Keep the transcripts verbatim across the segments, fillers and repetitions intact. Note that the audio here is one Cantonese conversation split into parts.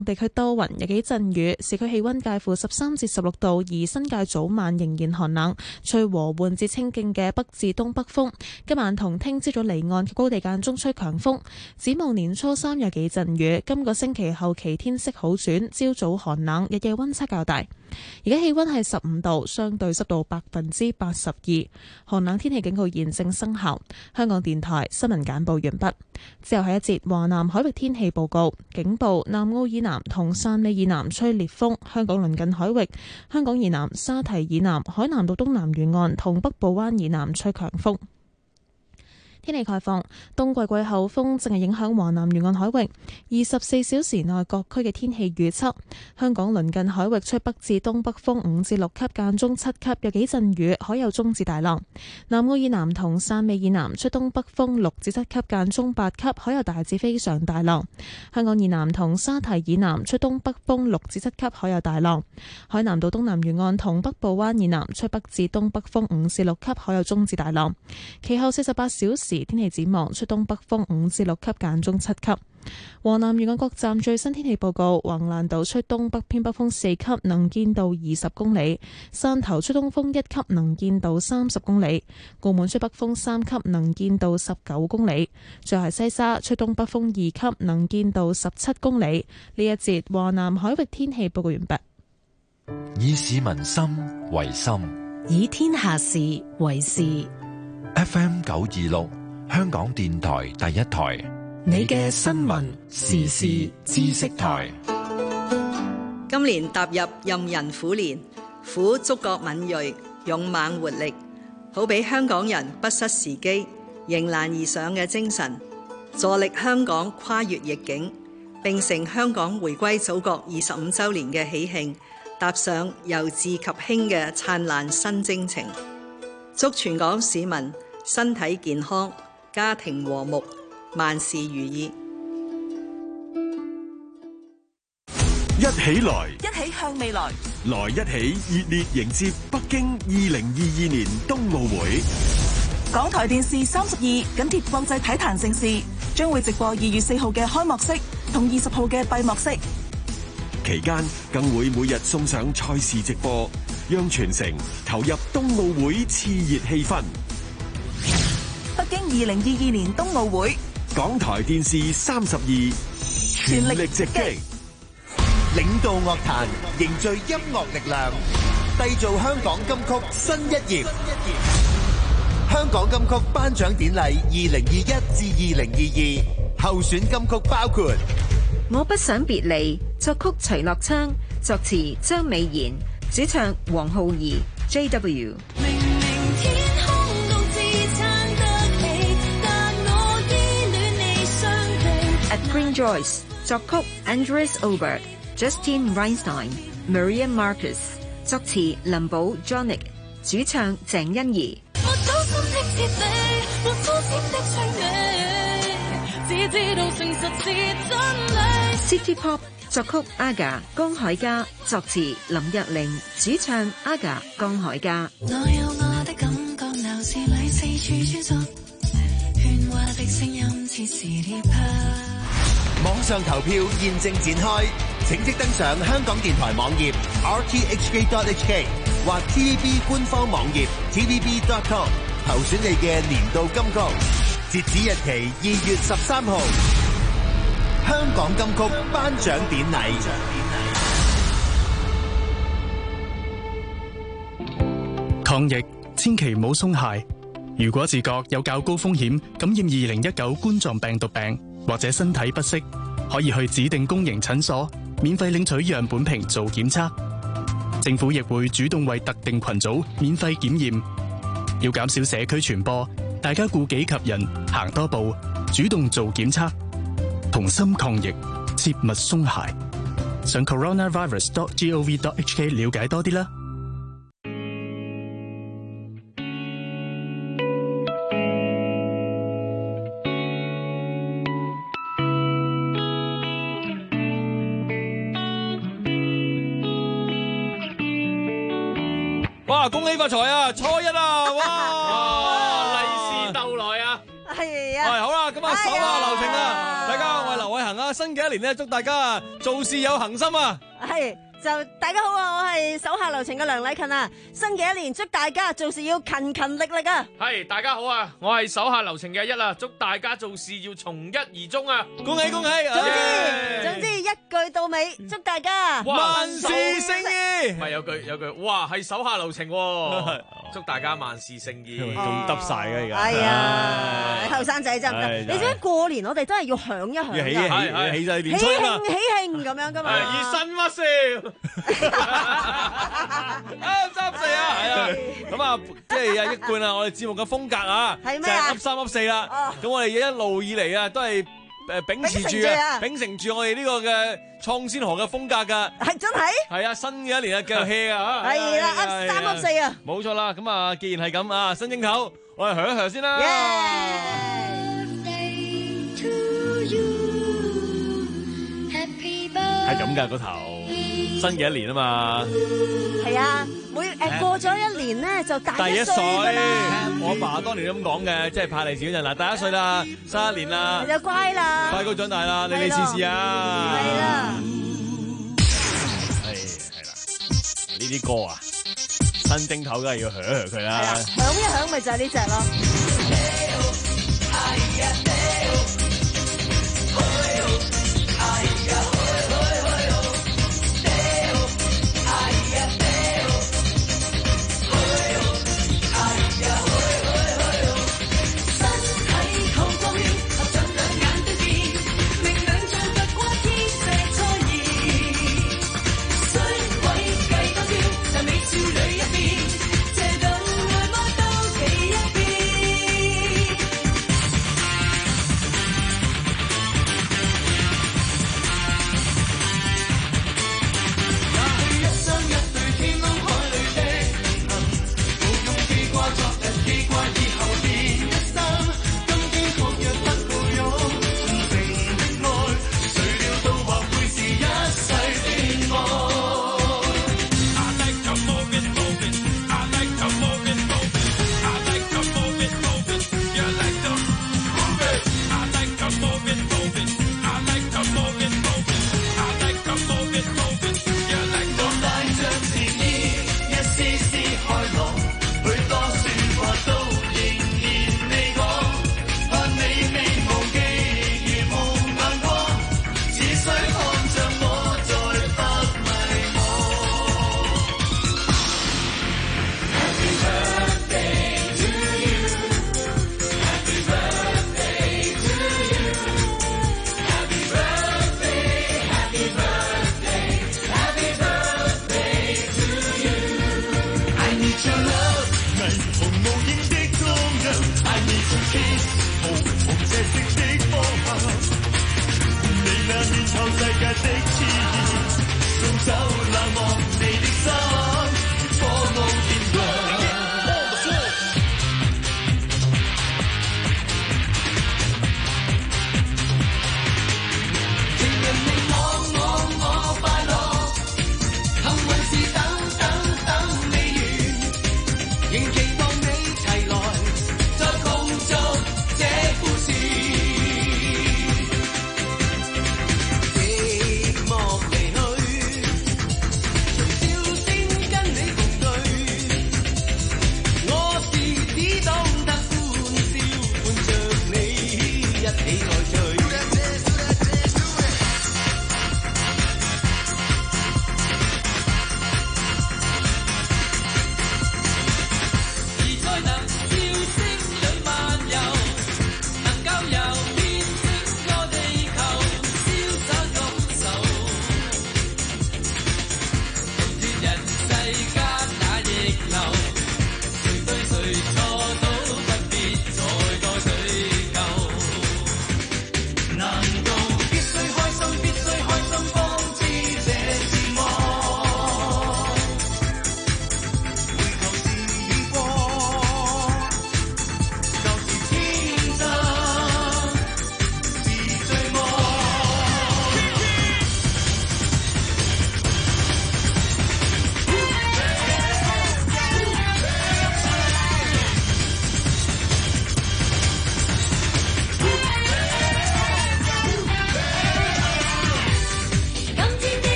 地區多雲，有幾陣雨，市區氣溫介乎十三至十六度，而新界早晚仍然寒冷，吹和緩至清勁嘅北至東北風。今晚同聽朝早離岸及高地間中吹強風。展望年初三有幾陣雨，今個星期後期天色好轉，朝早寒冷，日夜溫差較大。而家氣溫係十五度，相對濕度百分之八十二，寒冷天氣警告現正生效。香港電台新聞簡報完畢。之後係一節華南海域天氣報告，警報南澳以南同汕尾以南吹烈風，香港鄰近海域、香港以南、沙堤以南、海南島東南沿岸同北部灣以南吹強風。天氣概況，冬季季候風正係影響華南沿岸海域。二十四小時內各區嘅天氣預測：香港鄰近海域吹北至東北風五至六級，間中七級，有幾陣雨，海有中至大浪。南澳以南同汕尾以南吹東北風六至七級，間中八級，海有大至非常大浪。香港以南同沙堤以南吹東北風六至七級，海有大浪。海南島東南沿岸同北部灣以南吹北至東北風五至六級，海有中至大浪。其後四十八小時天氣展望，吹東北風五至六級，間中七級。華南沿岸各站最新天氣報告：橫瀾島吹東北偏北風四級，能見度二十公里；汕頭吹東風一級，能見度三十公里；澳門吹北風三級，能見度十九公里；最後係西沙吹東北風二級，能見度十七公里。呢一節華南海域天氣報告完畢。 以市民心為心， 以天下事為事。 F M 九二六。香港電台第一台， 你嘅新聞時事知識台。 今年踏入壬寅虎年，虎觸覺敏銳，勇猛活力，好俾香港人不失時機，迎難而上嘅精神，助力香港跨越逆境，並成香港回歸祖國二十五週年嘅喜慶，踏上由治及興嘅燦爛新征程。祝全港市民身體健康，家庭和睦，萬事如意。 一起來， 一起向未來， 來一起熱烈迎接北京二零二二年冬奧會。 港台電視三十二緊貼國際體壇盛事，將會直播二月四號嘅開幕式同二十號嘅閉幕式。 期間更會每日送上賽事直播，讓全城投入冬奧會熾熱氣氛。 北京二零二二年冬奧會， 港台電視三十二全力直擊， 領導樂壇，凝聚音樂力量，締造香港金曲新一頁。香港金曲頒獎典禮二零二一至二零二二候選金曲包括《 我不想別離》，作曲徐樂昌，作詞張美賢，主唱黃浩儀 J W。At Green Joyce， 作曲 Andres Oberg、Justin Reinstein、Maria Marcus， 作詞林寶 Johnny， 主唱鄭欣宜。City Pop， 作曲 Aga 江海嘉，作詞林若玲，主唱 Aga 江海嘉。我有我的感覺，鬧市裏四處穿梭，喧嘩的聲音似是獵豹。 網上投票現正展開，請即登上香港電台網頁 r t h k dot h k 或 T V B 官方網頁 t v b dot com 投選你嘅年度金曲，截止日期二月十三號。香港金曲頒獎典禮。 抗疫千祈唔好鬆懈，如果自覺有較高風險感染二零一九冠狀病毒病，或者身體不適，可以去指定公營診所免費領取樣本瓶做檢測。政府亦會主動為特定群組免費檢驗。要減少社區傳播，大家顧己及人，行多步，主動做檢測，同心抗疫，切勿鬆懈。上 coronavirus dot gov dot h k 了解多啲啦。 哇！恭喜發財啊！初一啊！哇！利是逗來啊！ 係啊！ 係好啦，咁啊啊，手下留情啊！大家好，我係劉偉恒啊！新嘅一年咧，祝大家啊做事有恒心啊！ 係。就大家好啊，我係手下留情嘅梁禮勤啊！新嘅一年祝大家做事要勤勤力力啊！ 係大家好啊，我係手下留情嘅一啦，祝大家做事要從一而終啊！ 恭喜恭喜！ 總之總之一句到尾，祝大家萬事勝意。 唔係有句有句，哇係手下留情喎，祝大家萬事勝意。 咁得晒嘅而家。 係啊，後生仔真唔得。你知唔知過年我哋都係要響一響㗎？ 起起起晒年初啊！ 喜慶喜慶咁樣㗎嘛。 以身屈笑。 啊三四啊，係啊，咁啊，即係啊一貫啊，我哋節目嘅風格啊， 係咩啊？ 噏三噏四啦，咁我哋一路以嚟啊，都係誒秉持住啊，秉承住我哋呢個嘅創先河嘅風格噶， 係真係，係啊，新嘅一年啊，繼續 hea 啊， 係啦，噏三噏四啊， 冇錯啦，咁啊，既然係咁啊，新正頭，我哋響一響先啦。係咁噶個頭，新嘅一年啊嘛。 係啊，每誒過咗一年咧就大一歲噶啦。 我阿爸當年都咁講嘅，即係派利是嗰陣嗱，大一歲啦，新一年啦， 就乖啦， 快高長大啦，你你試試啊。 係啦， 係係啦，呢啲歌啊，新正頭梗係要響一響佢啦。 響一響咪就係呢隻咯。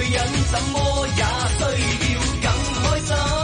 人怎麼也需要更開心。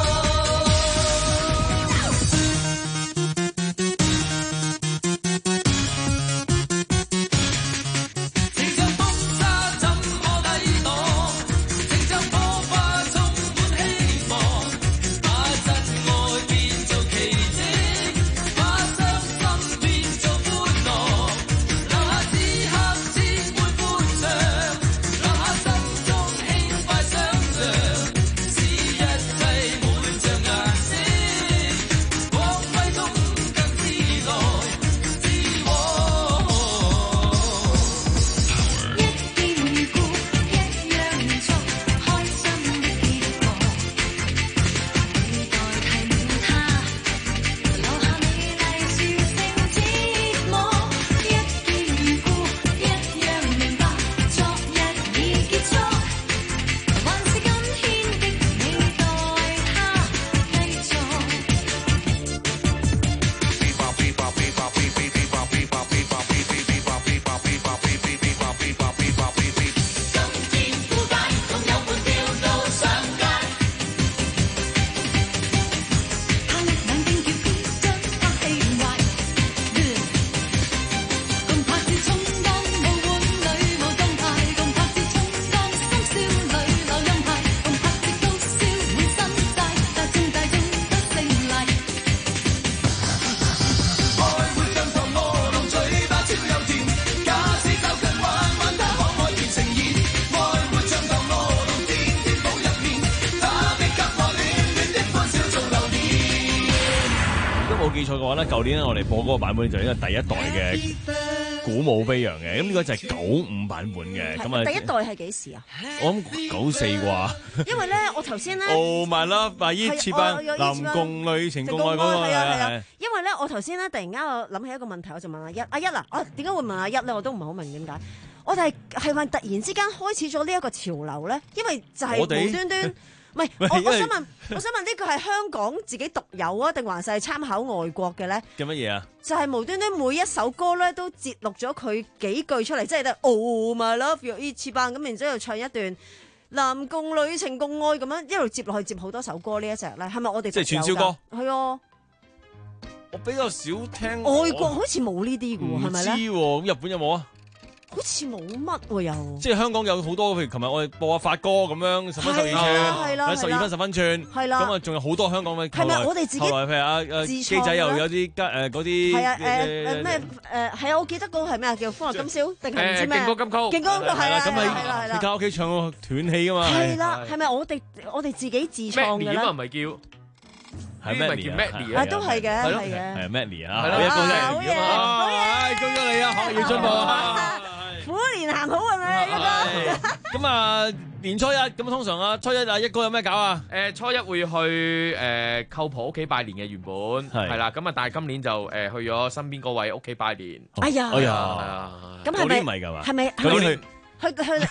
記錯嘅話咧，舊年咧我哋播嗰個版本就係呢個第一代嘅鼓舞飛揚嘅，咁呢個就係九五版本嘅。咁啊， 第一代係幾時啊？ 我諗九四啩。 因為咧，我頭先咧 ，Oh my love，百依切班，南共女情共愛嗰個係啊係啊。 因為咧，我頭先咧突然間我諗起一個問題，我就問阿一，阿一啊，我點解會問阿一咧？我都唔係好明點解。我哋係係咪突然之間開始咗呢一個潮流咧？因為就係無端端。唔係，我我想問，我想問呢個係香港自己獨有啊，定還是係參考外國嘅咧？ 叫乜嘢啊？ 就係無端端每一首歌咧都節錄咗佢幾句出嚟，即係得 Oh my love you 一次班咁，然之後唱一段男共女情共愛咁樣一路接落去接好多首歌呢一隻咧，係咪我哋即係串燒歌？ 係啊， 我比較少聽。 外國好似冇呢啲嘅喎，係咪咧？ 唔知喎，咁日本有冇啊？ 好似冇乜喎又， 即係香港有好多，譬如琴日我哋播下發哥咁樣，十分十二寸，十二分十分寸，咁啊仲有好多香港嘅。 係咪我哋自己？ 後來譬如阿阿基仔又有啲誒嗰啲。 係啊誒誒咩誒係啊！我記得嗰個係咩啊？叫《歡樂今宵》定係唔知咩？ 勁歌金曲。 勁歌係啦， 咁係啦， 你喺屋企唱到斷氣噶嘛？ 係啦，係咪我哋我哋自己自創嘅咧？ 唔係叫。 係咩叫 Madly 啊？都係嘅，係嘅。 係 Madly 啊！ 係啦， 好嘢，好嘢！ 恭喜你啊！學業進步啊！ 虎年行好係咪？一哥。 咁啊，年初一咁通常啊，初一啊，一哥有咩搞啊？ 誒，初一會去誒舅婆屋企拜年嘅原本係啦，咁啊，但係今年就誒去咗身邊嗰位屋企拜年。 哎呀， 哎呀， 咁係咪？ 唔係㗎嘛？ 係咪？ 舊年去去去。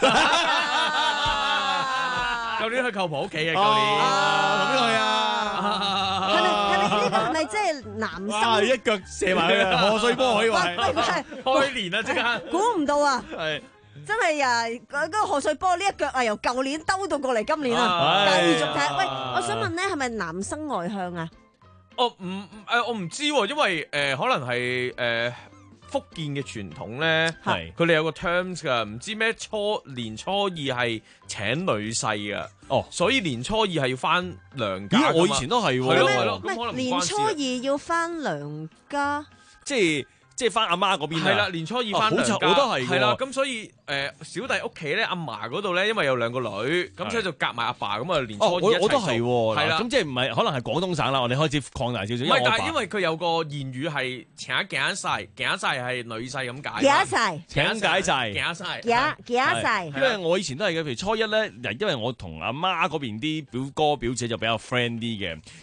舊年去舅婆屋企嘅，舊年同邊個去啊？ 係咪係咪呢個係咪即係男生？ 一腳射埋去啊！賀歲波可以話係。 開年啊！即刻估唔到啊！ 係真係啊！嗰個賀歲波呢一腳啊，由舊年兜到過嚟今年啊，繼續睇。喂，我想問咧，係咪男生外向啊？ 哦，唔誒，我唔知喎，因為誒可能係誒。福建嘅傳統咧，係佢哋有個 terms 噶，唔知咩初年初二係請女婿噶，哦，所以年初二係要翻娘家。咦， 我以前都係喎， 係咯係咯， 咁可能年初二要翻娘家， 即係即係翻阿媽嗰邊。 係啦，年初二翻娘家， 我都係。 係啦，咁所以誒小弟屋企咧，阿嫲嗰度咧，因為有兩個女，咁所以就夾埋阿爸，咁啊年初二一齊做。 我都係喎， 係啦， 咁即係唔係可能係廣東省啦？我哋開始擴大少少。 唔係，但係因為佢有個諺語係請揀晒，揀晒係女婿咁解。 揀晒， 請解晒， 揀晒， 揀揀晒。 因為我以前都係嘅，譬如初一咧，因為我同阿媽嗰邊啲表哥表姐就比較 friend 啲嘅，咁。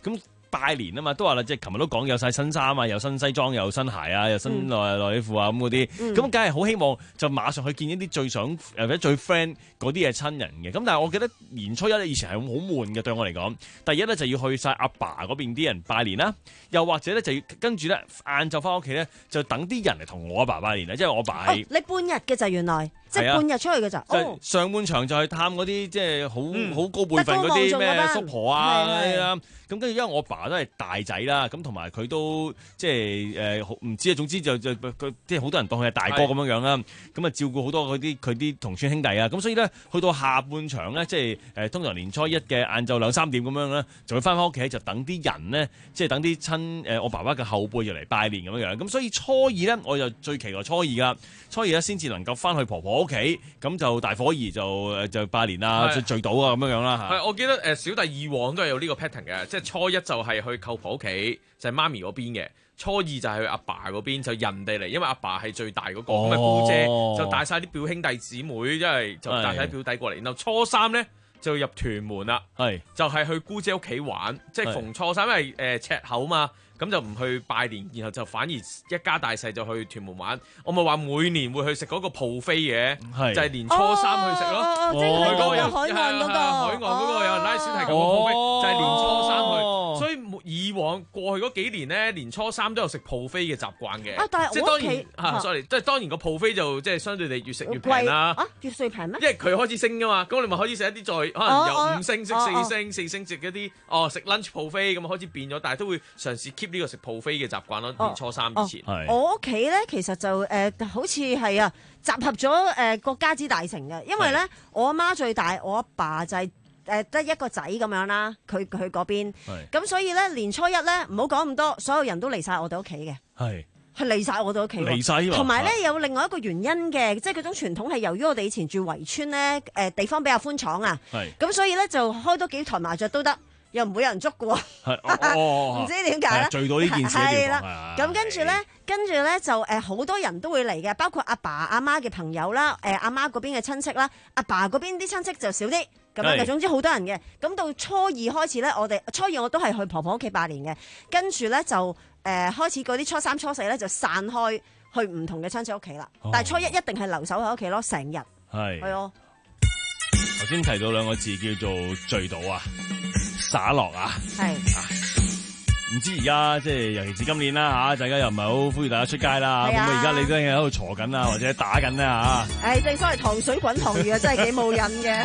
拜年啊嘛，都話啦，即係琴日都講有晒新衫啊，有新西裝，有新鞋啊，有新內內褲啊咁嗰啲，咁梗係好希望就馬上去見一啲最想或者最 friend 嗰啲嘅親人嘅。咁但係我記得年初一咧以前係好悶嘅，對我嚟講。第一咧就要去晒阿爸嗰邊啲人拜年啦，又或者咧就要跟住咧晏晝翻屋企咧就等啲人嚟同我阿爸拜年啦，即係我爸係、哦、 你半日嘅就原來。即係半日出去嘅咋？ 哦，上半場就去探嗰啲即係好好高輩份嗰啲咩叔婆啊咁，跟住因為我爸都係大仔啦，咁同埋佢都即係誒唔知啊，總之就就即係好多人當佢係大哥咁樣樣啦，咁啊照顧好多嗰啲佢啲同村兄弟啊，咁所以咧去到下半場咧，即係誒通常年初一嘅晏晝兩三點咁樣咧，就會翻返屋企就等啲人咧，即係等啲親誒我爸爸嘅後輩就嚟拜年咁樣樣，咁所以初二咧我就最期待初二噶，初二咧先至能夠翻去婆婆屋企，咁就大伙兒就就拜年啦，聚聚到啊咁樣樣啦嚇。 係，我記得誒小弟以往都係有呢個 pattern 嘅，即係初一就係去舅婆屋企，就係、是、媽咪嗰邊嘅；初二就係去阿爸嗰邊，就人哋嚟，因為阿爸係最大嗰、那個，咁啊、哦、姑姐就帶晒啲表兄弟姊妹，因為就帶晒啲表弟過嚟。然後初三咧就入屯門啦，係就係、是、去姑姐屋企玩，即係逢初三，因為誒、呃、赤口嘛。咁就唔去拜年，然後就反而一家大細就去屯門玩。我咪話每年會去食嗰個鋪飛嘅，就係年初三去食咯。 哦，即係去嗰個海岸嗰個， 海岸嗰個有人拉小提琴個鋪飛，就係年初三去。所以以往過去嗰幾年咧，年初三都有食鋪飛嘅習慣嘅。 啊，但係我屋企嚇，sorry，即係當然個鋪飛就即係相對地越食越平啦。 啊，越食越平咩？ 因為佢開始升噶嘛，咁你咪開始食一啲再可能由五星食四星，四星食一啲哦食 lunch 鋪飛咁開始變咗，但係都會嘗試 keep呢個食鋪飛嘅習慣咯，年初三以前。 哦哦、我屋企咧其實就誒、呃、好似係啊集合咗誒個家之大成嘅，因為咧我阿媽最大，我阿爸就係誒得一個仔咁樣啦，佢佢嗰邊。咁所以咧年初一咧唔好講咁多，所有人都嚟晒我哋屋企嘅。係。係嚟晒我哋屋企，嚟晒同埋咧有另外一個原因嘅，即係嗰種傳統係由於我哋以前住圍村咧，誒地方比較寬敞啊。係。咁所以咧就開多幾台麻雀都得。又唔會有人捉嘅喎，唔知點解咧？ 聚到呢件事係啦，咁跟住咧，跟住咧就誒好多人都會嚟嘅，包括阿爸阿媽嘅朋友啦，誒阿媽嗰邊嘅親戚啦，阿爸嗰邊啲親戚就少啲咁樣嘅。總之好多人嘅。咁到初二開始咧，我哋初二我都係去婆婆屋企拜年嘅，跟住咧就誒開始嗰啲初三初四咧就散開去唔同嘅親戚屋企啦。但係初一一定係留守喺屋企咯，成日係係哦。 頭先提到兩個字叫做聚到啊。灑落啊，係唔知而家即係尤其是今年啦嚇，大家又唔係好呼籲大家出街啦，咁啊而家你都喺度坐緊啊，或者打緊啦嚇。誒，正所謂糖水滾糖魚啊，真係幾冇癮嘅。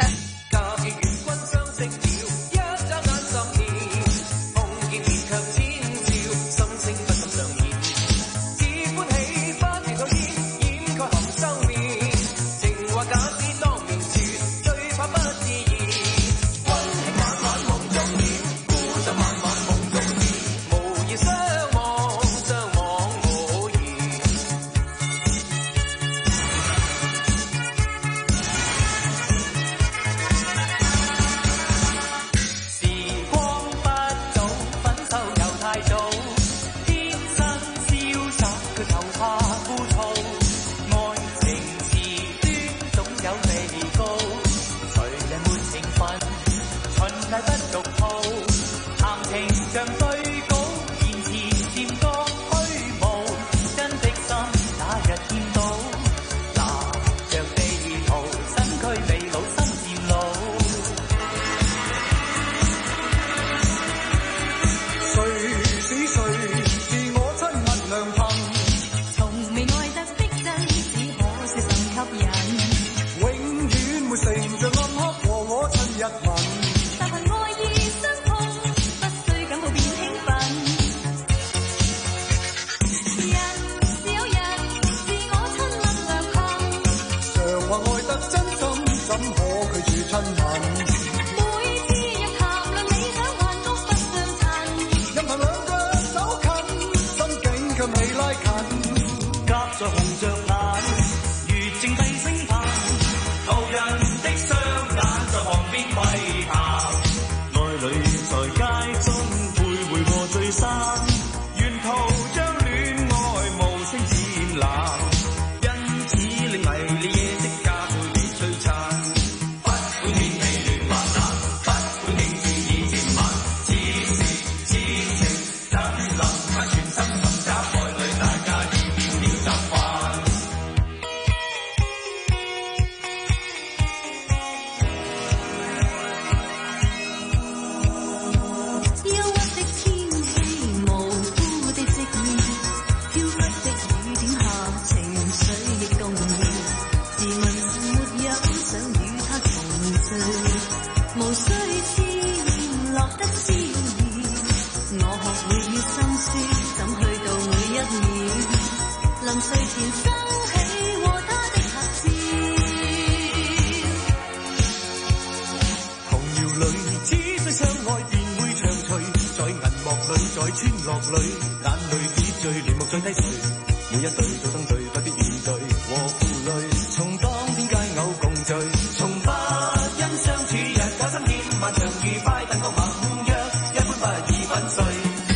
因此令迷你夜的假配你璀璨，不會無需痴言落得消炎，我學會於心思怎去到每一秒，臨睡前收起和他的合照。 童謠裏只需相愛便會長隨，在銀幕裏在村落裏，眼淚結聚連幕再低垂，每一對做登對不必面對和負累，從當天佳偶共聚，從不因相處日久生厭，漫長愉快但覺盟約一般不易粉碎。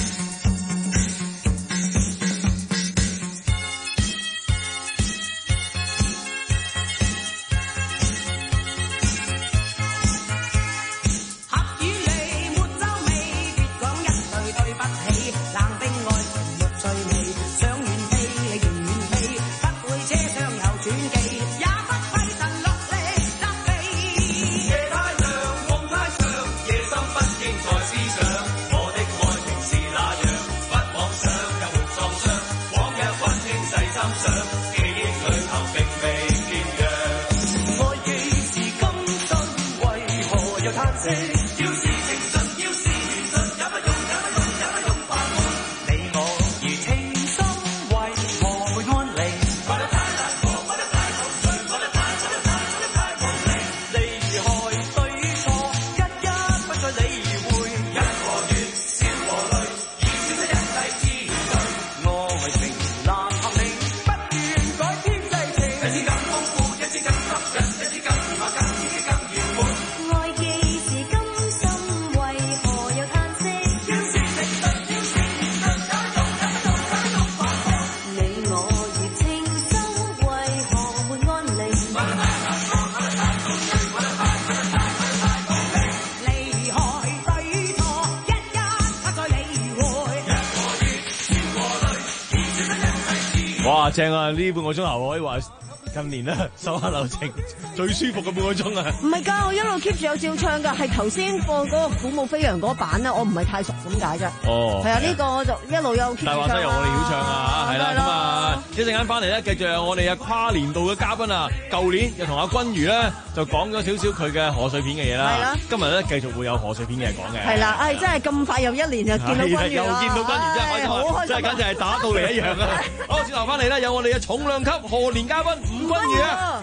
哇，正啊！呢半個鐘頭可以話近年咧手下留情最舒服嘅半個鐘啊！ 唔係㗎，我一路 keep 住有照唱㗎，係頭先播嗰個鼓舞飛揚嗰版咧，我唔係太熟咁解啫。 哦， 係啊，呢個我就一路有 keep 住唱。大話西遊我哋曉唱啊，係啦咁啊，一陣間翻嚟咧，繼續有我哋嘅跨年度嘅嘉賓啊！舊年又同阿君如咧就講咗少少佢嘅賀歲片嘅嘢啦。係啦，今日咧繼續會有賀歲片嘅嘢講嘅。係啦， 唉，真係咁快又一年就見到君如啦， 又見到君如真係開心， 好開心， 真係簡直係打到嚟一樣啊！好，轉頭翻嚟咧，有我哋嘅重量級賀年嘉賓吳君如啊！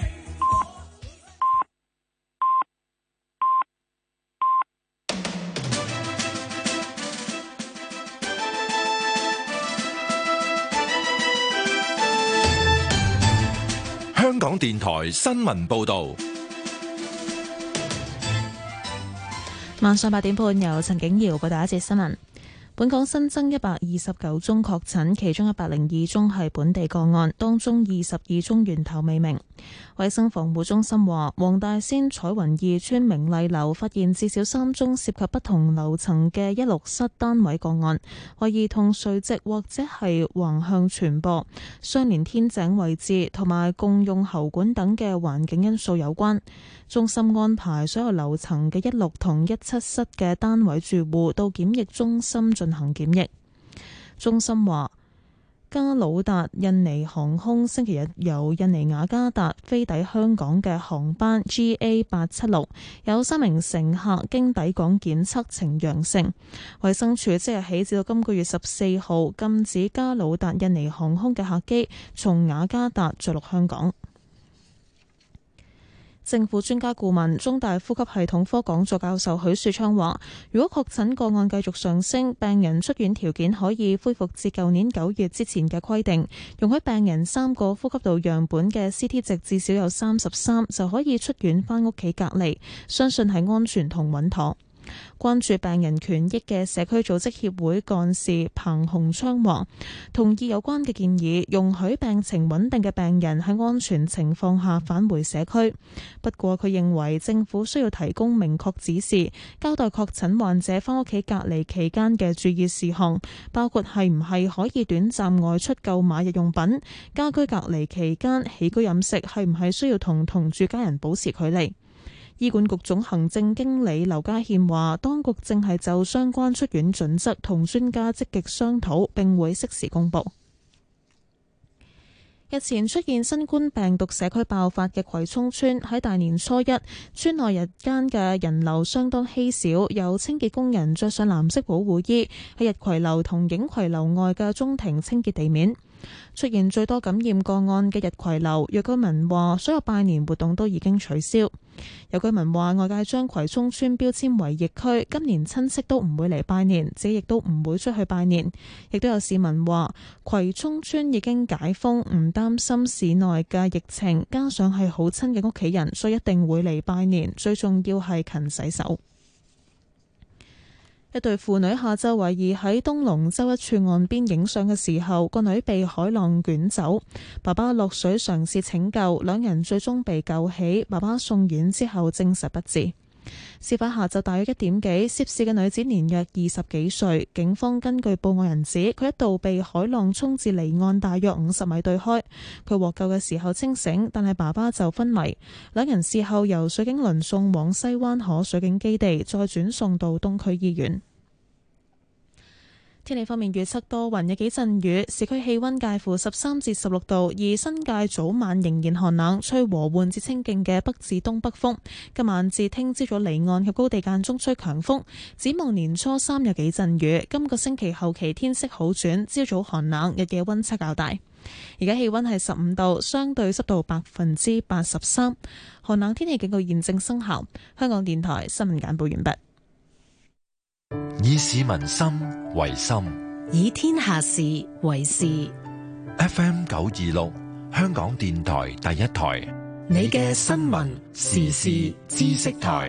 香港電台新聞報道， 晚上八點半由陳景瑤報道一節新聞。本港新增一百二十九宗確診，其中一百零二宗係本地個案，當中二十二宗源頭未明。衛生防護中心話，黃大仙彩雲二村明麗樓發現至少三宗涉及不同樓層嘅一六室單位個案，懷疑同垂直或者係橫向傳播、相連天井位置同埋共用喉管等嘅環境因素有關。中心安排所有樓層嘅一六同一七室嘅單位住戶到檢疫中心進行檢疫。中心話，加魯達印尼航空星期日由印尼雅加達飛抵香港嘅航班 G A 八七六有三名乘客經抵港檢測呈陽性，衛生署即日起至到今個月十四號禁止加魯達印尼航空嘅客機從雅加達着陸香港。政府專家顧問、中大呼吸系統科講座教授許樹昌話，如果確診個案繼續上升，病人出院條件可以恢復至舊年九月之前嘅規定，容許病人三個呼吸道樣本嘅 C T 值至少有三十三，就可以出院返屋企隔離，相信係安全同穩妥。關注病人權益嘅社區組織協會幹事彭鴻昌話，同意有關嘅建議，容許病情穩定嘅病人喺安全情況下返回社區。不過佢認為政府需要提供明確指示，交代確診患者返屋企隔離期間嘅注意事項，包括係唔係可以短暫外出購買日用品，家居隔離期間起居飲食係唔係需要同同住家人保持距離。醫管局總行政經理劉家憲話，當局正係就相關出院準則同專家積極商討，並會適時公佈。 日前出現新冠病毒社區爆發嘅葵涌村喺大年初一，村內日間嘅人流相當稀少，有清潔工人着上藍色保護衣喺日葵樓同影葵樓外嘅中庭清潔地面。出現最多感染個案嘅日葵樓，有居民話所有拜年活動都已經取消。有居民話外界將葵涌村標籤為疫區，今年親戚都唔會嚟拜年，自己亦都唔會出去拜年。亦都有市民話葵涌村已經解封，唔擔心市內嘅疫情，加上係好親嘅屋企人，所以一定會嚟拜年。最重要係勤洗手。一對父女下晝懷疑喺東龍洲一處岸邊影相嘅時候，個女被海浪捲走，爸爸落水嘗試拯救，兩人最終被救起，爸爸送院之後證實不治。事發下晝大約一點幾，涉事嘅女子年約二十幾歲，警方根據報案人指，佢一度被海浪沖至離岸大約五十米對開，佢獲救嘅時候清醒，但係爸爸就昏迷。兩人事後由水警輪送往西灣河水警基地，再轉送到東區醫院。天氣方面預測多雲，有幾陣雨，市區氣溫介乎十三至十六度，而新界早晚仍然寒冷，吹和緩至清勁嘅北至東北風。今晚至聽朝早離岸及高地間中吹強風。展望年初三有幾陣雨，今個星期後期天色好轉，朝早寒冷，日夜溫差較大。而家氣溫係十五度，相對濕度百分之八十三，寒冷天氣警告現正生效。香港電台新聞簡報完畢。 以市民心為心， 以天下事為事。 F M 九二六，香港電台第一台， 你嘅新聞時事知識台。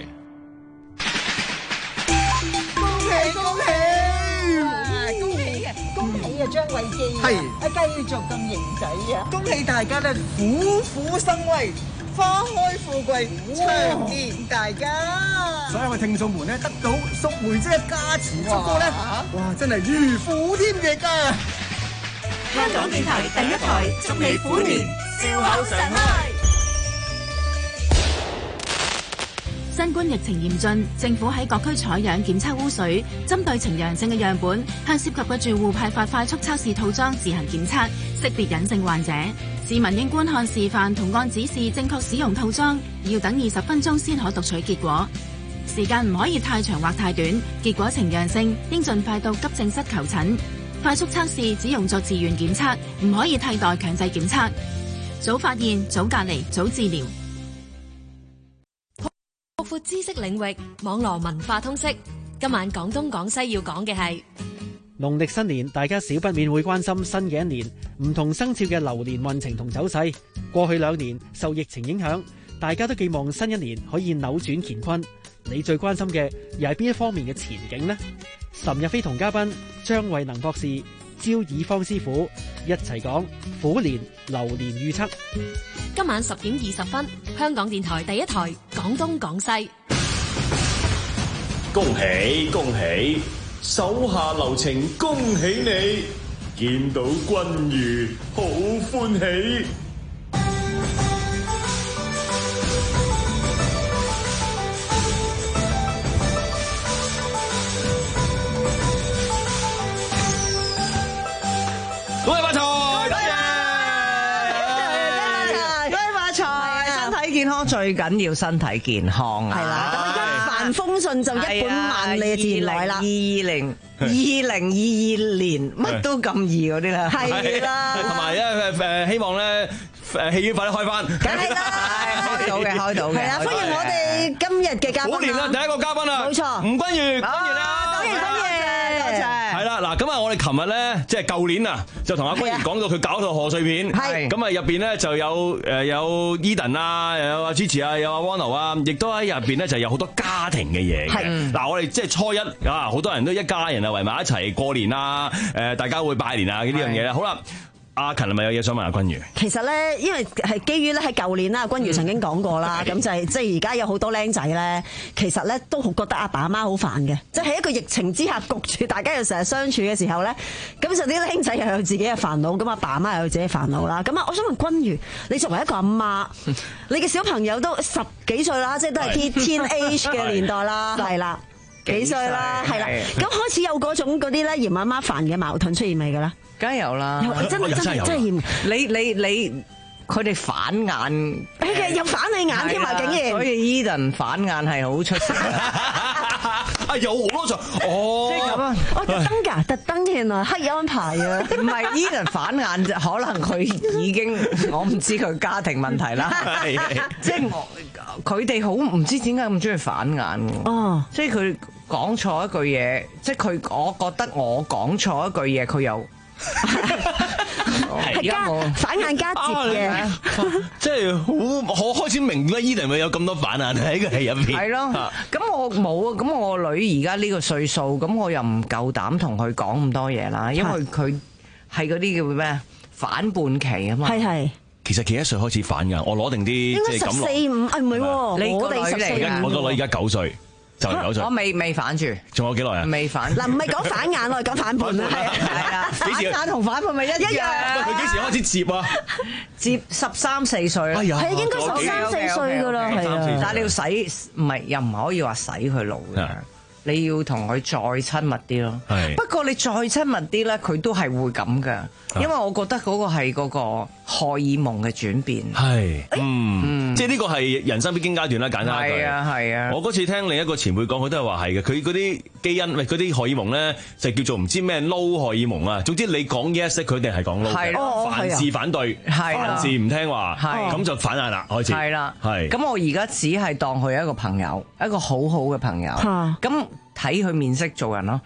恭喜恭喜！恭喜嘅，恭喜啊張偉基啊！係啊，繼續咁型仔啊！恭喜大家咧，虎虎生威，花開富貴，長年大家。所有嘅聽眾們咧，得到淑梅姐嘅加持，祝福咧，哇，真係如虎添翼啊！ 香港電台第一台，祝你虎年笑口常開。 新冠疫情嚴峻，政府喺各區採樣檢測污水，針對呈陽性嘅樣本，向涉及嘅住戶派發快速測試套裝自行檢測，識別隱性患者。市民應觀看示範同按指示正確使用套裝，要等二十分鐘先可讀取結果。時間唔可以太長或太短，結果呈陽性應盡快到急症室求診。快速測試只用作自願檢測，唔可以替代強制檢測。早發現，早隔離，早治療。 擴闊知識領域，網絡文化通識。今晚廣東廣西要講嘅係農曆新年，大家少不免會關心新嘅一年唔同生肖嘅流年運程同走勢。過去兩年受疫情影響，大家都寄望新一年可以扭轉乾坤。你最關心嘅又係邊一方面嘅前景呢？岑日飛同嘉賓張慧能博士、焦以芳師傅一齊講虎年流年預測。 今晚十點二十分，香港電台第一台廣東廣西。 恭喜恭喜，手下留情，恭喜你，見到君如好歡喜。 恭喜發財！ 健康最緊要身體健康啊！係啦，咁一帆風順就一本萬利自然來啦。二零二零二二年乜都咁易嗰啲啦，係啦。 同埋咧誒希望咧誒戲院快啲開翻， 梗係啦，開到嘅開到嘅。係啦，歡迎我哋今日嘅嘉賓。 虎年啦，第一個嘉賓啊， 冇錯， 吳君如，君如啦， 歡迎君如。 係啦，嗱，咁啊，我哋琴日咧，即係舊年啊，就同阿君如講到佢搞套賀歲片，係咁啊，入邊咧就有誒有 Eden 啊，又有阿 Gigi 啊，有阿 Wano 啊，亦都喺入邊咧就有好多家庭嘅嘢嘅。嗱，我哋即係初一啊，好多人都一家人啊圍埋一齊過年啊，誒，大家會拜年啊呢樣嘢啦。好啦。阿勤係咪有嘢想問阿君如？ 其實咧，因為係基於咧喺舊年啦，君如曾經講過啦，咁、嗯、就係即係而家有好多僆仔咧，其實咧都好覺得阿爸阿媽好煩嘅，即係喺一個疫情之下焗住，大家又成日相處嘅時候咧，咁就啲僆仔又有自己嘅煩惱，咁阿爸阿媽又有自己嘅煩惱啦。咁啊，我想問君如，你作為一個阿媽，你嘅小朋友都十幾歲啦，即係都係 teen age 嘅年代啦，係啦。 幾歲啦，係啦。咁開始有嗰種嗰啲咧嫌阿媽煩嘅矛盾出現未㗎啦？ 梗係有啦， 真係真係真係嫌你你你。佢哋反眼， 有反你眼添啊！竟然， 所以 Eden 反眼係好出色。 啊，有好多場哦， 即係咁啊！ 我特登㗎，特登原來刻意安排啊！ 唔係 Eden 反眼，可能佢已經我唔知佢家庭問題啦。即係我佢哋好唔知點解咁中意反眼喎。哦，即係佢講錯一句嘢，即係佢我覺得我講錯一句嘢，佢又。 係加反眼加接嘅， 即係好我開始明點解 Eden 會有咁多反眼喺個戲入邊。 係咯，咁我冇啊，咁我女而家呢個歲數，咁我又唔夠膽同佢講咁多嘢啦，因為佢係嗰啲叫咩反叛期啊嘛。係係。 其實幾多歲開始反眼？我攞定啲即係咁十四五，啊唔係喎，我哋十四五。 我個女而家九歲。就九歲， 我未未反住， 仲有幾耐啊？ 未反嗱，唔係講反眼，我係講反叛啊， 係啊，反眼同反叛咪一樣？ 佢幾時開始接啊？ 接十三四歲啦， 係啊，應該十三四歲噶啦，係啊。 但係你要洗，唔係又唔可以話洗佢腦嘅，你要同佢再親密啲咯。不過你再親密啲咧，佢都係會咁噶，因為我覺得嗰個係嗰個荷爾蒙嘅轉變。係， 嗯，即係呢個係人生必經階段啦，簡單一句。 係啊，係啊。 我嗰次聽另一個前輩講，佢都係話係嘅。佢嗰啲基因，喂，嗰啲荷爾蒙咧，就叫做唔知咩撈荷爾蒙啊。總之你講 yes，佢一定係講 no 嘅。凡事反對，凡事唔聽話，咁就反眼啦，開始。係啦，係。咁我而家只係當佢一個朋友，一個好好嘅朋友。咁睇佢面色做人咯。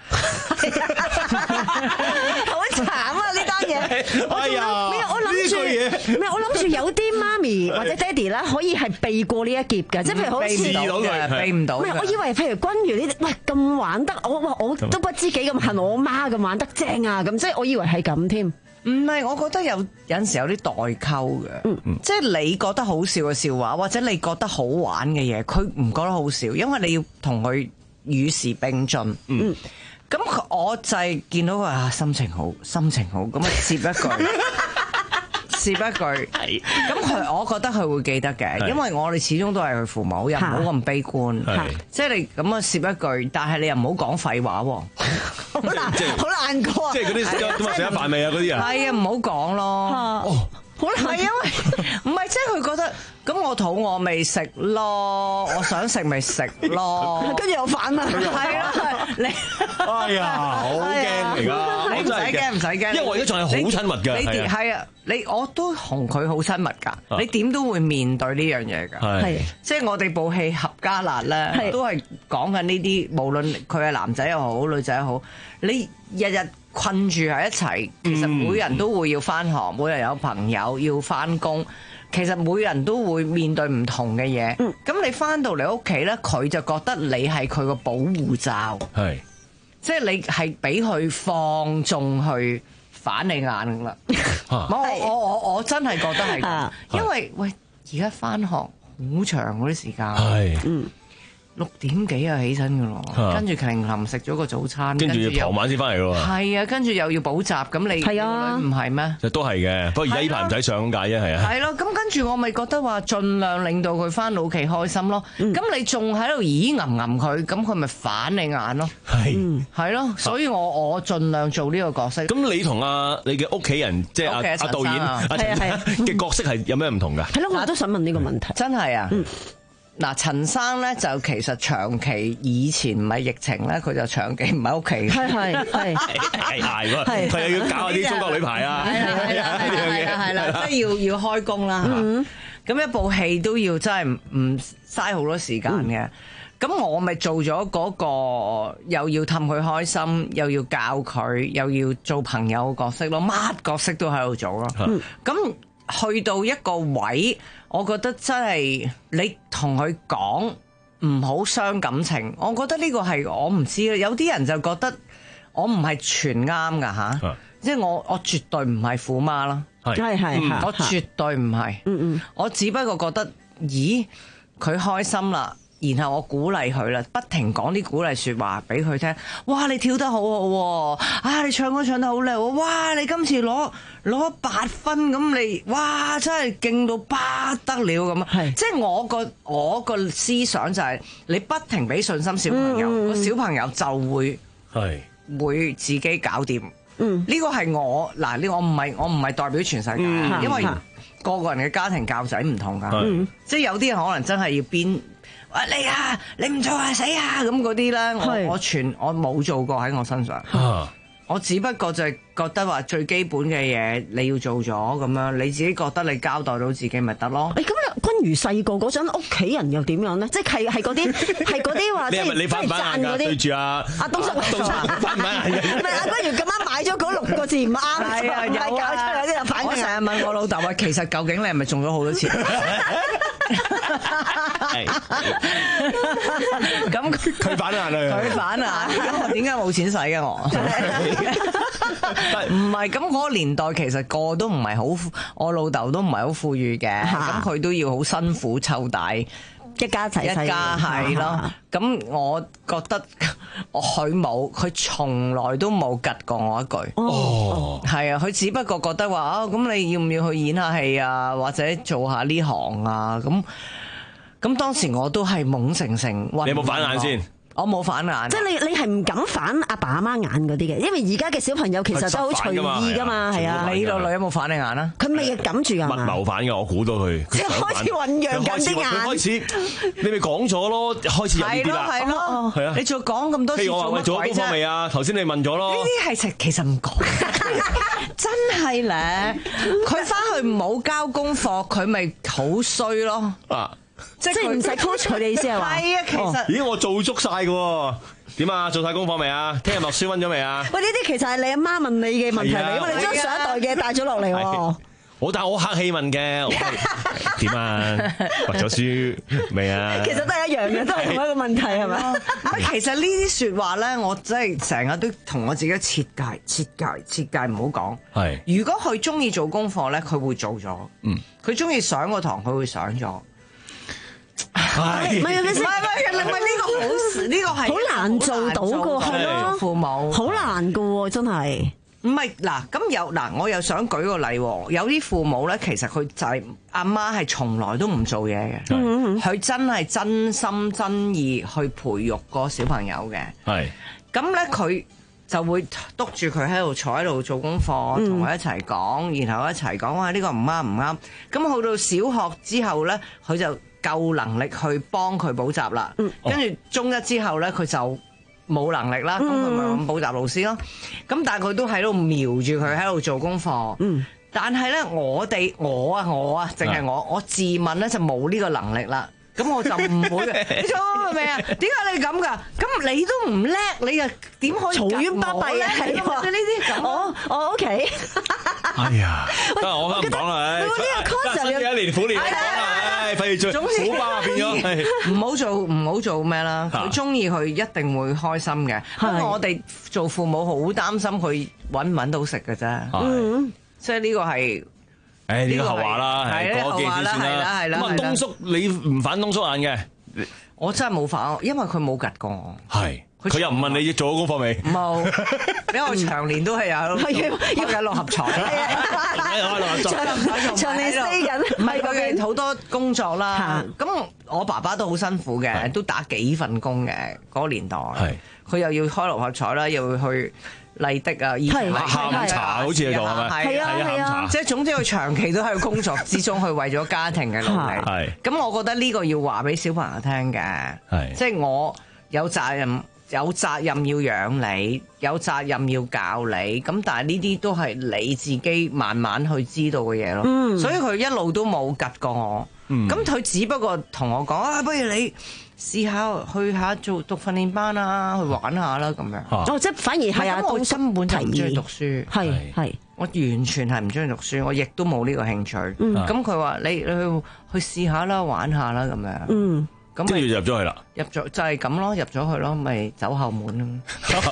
好慘啊！呢單嘢， 哎呀， 我諗住，唔係我諗住有啲媽咪或者爹哋咧，可以係避過呢一劫嘅，即係譬如好似避唔到嘅，避唔到。 唔係，我以為譬如君如呢啲，喂咁玩得，我哇我都不知幾咁恨我媽咁玩得正啊！咁即係我以為係咁添。 唔係，我覺得有有陣時有啲代溝嘅，嗯嗯、即係你覺得好笑嘅笑話，或者你覺得好玩嘅嘢，佢唔覺得好笑，因為你要同佢與時並進。嗯。咁我就係見到佢啊，心情好，心情好，咁啊接一句，接一句，咁佢我覺得佢會記得嘅，因為我哋始終都係佢父母，又唔好咁悲觀，即係你咁啊接一句，但係你又唔好講廢話喎， 好難，好難過， 即係嗰啲咁啊食咗飯未啊嗰啲啊， 係啊唔好講咯，哦，好難，係因為唔係即係佢覺得。咁我肚餓未食咯，我想食咪食咯， 跟住又反啦， 係咯，你哎呀，好驚而家， 你唔使驚唔使驚， 因為我而家仲係好親密㗎， 你哋係啊，你我都同佢好親密㗎，你點都會面對呢樣嘢㗎，係，即係我哋部戲合家辣咧，都係講緊呢啲，無論佢係男仔又好，女仔又好，你日日困住喺一齊，其實每人都會要返學，每人有朋友要返工。其實每人都會面對唔同嘅嘢，咁、嗯、你翻到嚟屋企咧，佢就覺得你係佢個保護罩，係是，即係你係俾佢放縱去反你眼啦。啊、我我我我真係覺得係，啊、因為喂而家翻學好長嗰啲時間，係，嗯。六點幾啊起身噶咯，跟住麒麟食咗個早餐， 跟住傍晚先翻嚟咯。 係啊，跟住又要補習，咁你係啊，唔係咩？ 都係嘅，不過而家呢排唔使上咁解啫，係啊。 係咯，咁跟住我咪覺得話盡量令到佢翻到屋企開心咯。咁你仲喺度咦吟吟佢，咁佢咪反你眼咯？係係咯，所以我我盡量做呢個角色。 咁你同阿你嘅屋企人，即係阿阿導演阿陳生嘅角色係有咩唔同噶？ 係咯，我都想問呢個問題。 真係啊！嗱，陳生咧就其實長期以前唔係疫情咧，佢就長期唔喺屋企。係係係係係喎，佢又要搞下啲中國女排啊， 係啦係啦係啦係啦，即係要要開工啦。咁一部戲都要真係唔唔嘥好多時間嘅。咁我咪做咗嗰個又要氹佢開心，又要教佢，又要做朋友嘅角色咯，乜角色都喺度做咯。咁去到一個位，我覺得真係你同佢講唔好傷感情，我覺得呢個係我唔知啦。有啲人就覺得我唔係全啱噶吓，即係我我絕對唔係虎媽啦，係係，我絕對唔係，嗯嗯，我只不過覺得，咦佢開心啦， 然後我鼓勵佢啦，不停講啲鼓勵説話俾佢聽。哇！你跳得好好喎，啊！你唱歌唱得好叻喎，哇！你今次攞攞八分咁，你哇真係勁到不得了咁啊！即係我個我個思想就係、是、你不停俾信心小朋友，個、嗯、小朋友就會係會自己搞掂。嗯，呢個係我嗱，呢個我唔係我唔係代表全世界，嗯、因為個個人嘅家庭教仔唔同㗎，嗯、即係有啲人可能真係要邊。啊你啊，你唔做啊死啊咁嗰啲咧，我我全我冇做過喺我身上，啊、我只不過就係覺得話最基本嘅嘢你要做咗咁樣，你自己覺得你交代到自己咪得咯。 誒咁君如細個嗰陣屋企人又點樣咧？即係係嗰啲係嗰啲話即係即係讚嗰啲對住阿阿東叔，東叔反唔反啊？唔係阿君如咁啱買咗嗰六個字唔啱，係啊有啊，有啲人反。我成日問我老豆話，其實究竟你係咪中咗好多錢？咁佢反眼啦， 佢反眼。咁我點解冇錢使嘅我？唔係咁嗰個年代，其實個都唔係好，我老豆都唔係好富裕嘅，咁佢都要好辛苦湊大一家齊一家係咯。咁我覺得佢冇，佢從來都冇吉過我一句。哦，係啊，佢只不過覺得話啊，咁你要唔要去演下戲啊，或者做下呢行啊？咁咁當時我都係懵成成。 你有冇反眼先？ 我冇反眼， 即係你你係唔敢反阿爸阿媽眼嗰啲嘅，因為而家嘅小朋友其實都好隨意噶嘛，係啊。 你個女有冇反你眼啊？ 佢未揞住啊， 密謀反嘅，我估到佢。 即係開始醖釀緊啲眼。 開始，你咪講咗咯，開始有呢啲啦。 係咯，係啊。你再講咁多次做乜鬼啫？譬如我話做咗功課未啊？頭先你問咗咯。呢啲係其其實唔講，真係咧。佢翻去唔好交功課，佢咪好衰咯。啊！ 即係唔使 coach 佢嘅意思係嘛？ 係啊，其實咦，我做足晒嘅喎，點啊？做晒功課未啊？聽日默書溫咗未啊？ 喂，呢啲其實係你阿媽問你嘅問題嚟，因為你將上一代嘅帶咗落嚟喎。 我但係我客氣問嘅，點啊？默咗書未啊？ 其實都係一樣嘅，都係同一個問題係咪？ 其實呢啲説話咧，我真係成日都同我自己設計、設計、設計，唔好講。係。如果佢中意做功課咧，佢會做咗。嗯。佢中意上個堂，佢會上咗。 係，唔係唔係唔係，呢個好，呢個係好難做到嘅，係咯， 父母好難嘅喎，真係。 唔係嗱，咁有嗱，我又想舉個例，有啲父母咧，其實佢就係阿媽係從來都唔做嘢嘅，佢真係真心真意去培育個小朋友嘅。係，咁咧佢就會督住佢喺度坐喺度做功課，同佢一齊講，然後一齊講話呢個唔啱唔啱。咁去到小學之後咧，佢就夠能力去幫佢補習啦，跟住、嗯、中一之後咧，佢就冇能力啦，咁佢咪揾補習老師咯。咁但係佢都喺度瞄住佢喺度做功課。嗯、但係咧，我哋我啊我啊，淨係我、啊、我自問咧就冇呢個能力啦。咁我就唔會嘅，你錯係咪啊？點解你咁㗎？咁你都唔叻，你又點可以嘈冤巴閉咧？係喎，呢啲咁。我我 OK。 哎呀，得我都唔講啦，唉。呢個 concept 新嘅一年虎年，我講啦，唉，費事做虎巴變咗。 唔好做唔好做咩啦？佢中意佢一定會開心嘅。不過我哋做父母好擔心佢揾唔揾到食嘅啫。嗯，即係呢個係。 誒呢個後話啦，係講幾先算啦。咁啊，東叔你唔反東叔眼嘅？ 我真係冇反，因為佢冇趌過我。 係，佢又唔問你做咗功課未？ 冇，因為我長年都係有開緊六合彩，開六合彩，長年飛緊。唔係佢嘅好多工作啦。咁我爸爸都好辛苦嘅，都打幾份工嘅嗰個年代。係，佢又要開六合彩啦，又要去麗的啊， 下午茶好似係做係咪？ 係啊係啊，即係總之佢長期都喺工作之中去為咗家庭嘅努力。係，咁我覺得呢個要話俾小朋友聽嘅。係，即係我有責任，有責任要養你，有責任要教你。咁但係呢啲都係你自己慢慢去知道嘅嘢咯。嗯，所以佢一路都冇及過我。嗯，咁佢只不過同我講啊，不如你試下去下做讀訓練班啊，去玩下啦咁樣。 哦，即係反而係啊， 我根本就唔中意讀書， 係係， 我完全係唔中意讀書，我亦都冇呢個興趣。咁佢話你你去去試下啦，玩下啦咁樣。嗯，咁跟住入咗去啦， 入咗就係咁咯，入咗去咯，咪走後門咯。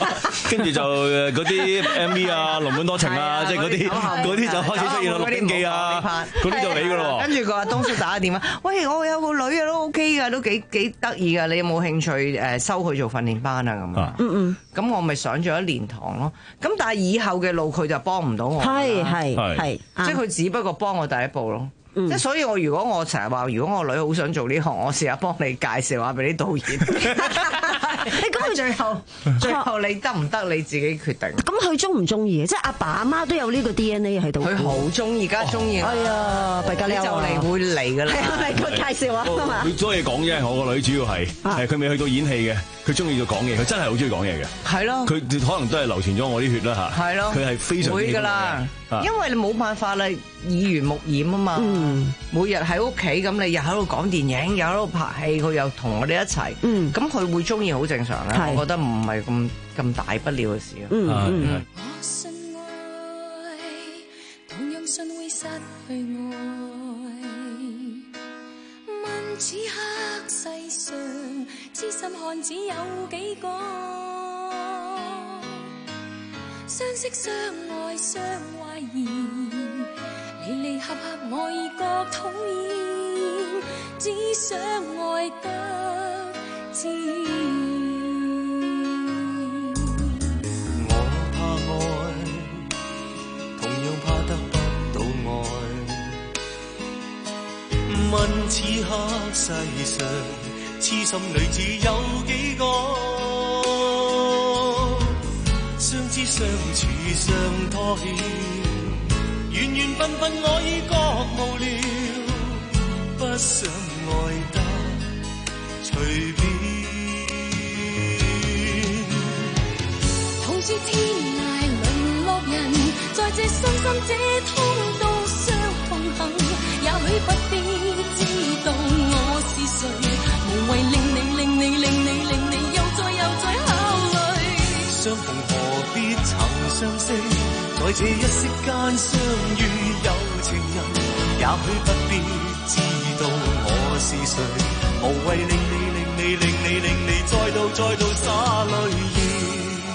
跟住就嗰啲 M V 啊，龍本多情啊，即係嗰啲嗰啲就開始出現啦，《鹿鼎記》啊，嗰啲就你噶咯。 跟住個阿東叔打電話，喂，我有個女啊，都 OK 噶，都幾幾得意噶，你有冇興趣誒收佢做訓練班啊？咁啊，嗯嗯，咁我咪上咗一年堂咯。咁但係以後嘅路佢就幫唔到我。 係係係， 即係佢只不過幫我第一步咯。即係所以，我如果我成日話，如果我女好想做呢行，我試下幫你介紹下俾啲導演。 你咁佢最後，最後你得唔得你自己決定。 咁佢中唔中意？即係阿爸阿媽都有呢個 D N A 喺度。 佢好中意，而家中意。 哎呀，弊家你就嚟會嚟㗎啦。 係咪佢介紹啊？ 佢多嘢講啫，我個女主要係係佢未去到演戲嘅，佢中意到講嘢，佢真係好中意講嘢嘅。係咯。佢可能都係流傳咗我啲血啦嚇。係咯。佢係非常會㗎啦，因為你冇辦法啦，耳濡目染啊嘛。嗯。每日喺屋企咁，你又喺度講電影，又喺度拍戲，佢又同我哋一齊。嗯。咁佢會中意好正常啦，我覺得唔係咁咁大不了嘅事。嗯嗯。 我信愛，同樣信會失去愛。問此刻世上，痴心漢子有幾個？相識相愛相懷疑，離離合合我已覺討厭，只想愛得自然。 我怕愛，同樣怕得不到愛。問此刻世上，痴心女子有幾個？相知相處相拖欠，緣緣分分我已覺無聊，不想愛得隨便。 好似天涯淪落人，在這深深這通道上同行，也許不必知道我是誰，無謂令你令你令你令你又再又再考慮。 相逢何必曾相識，在這一息間相遇有情人，也許不必知道我是誰，無謂令你令你令你令你再度再度灑淚意。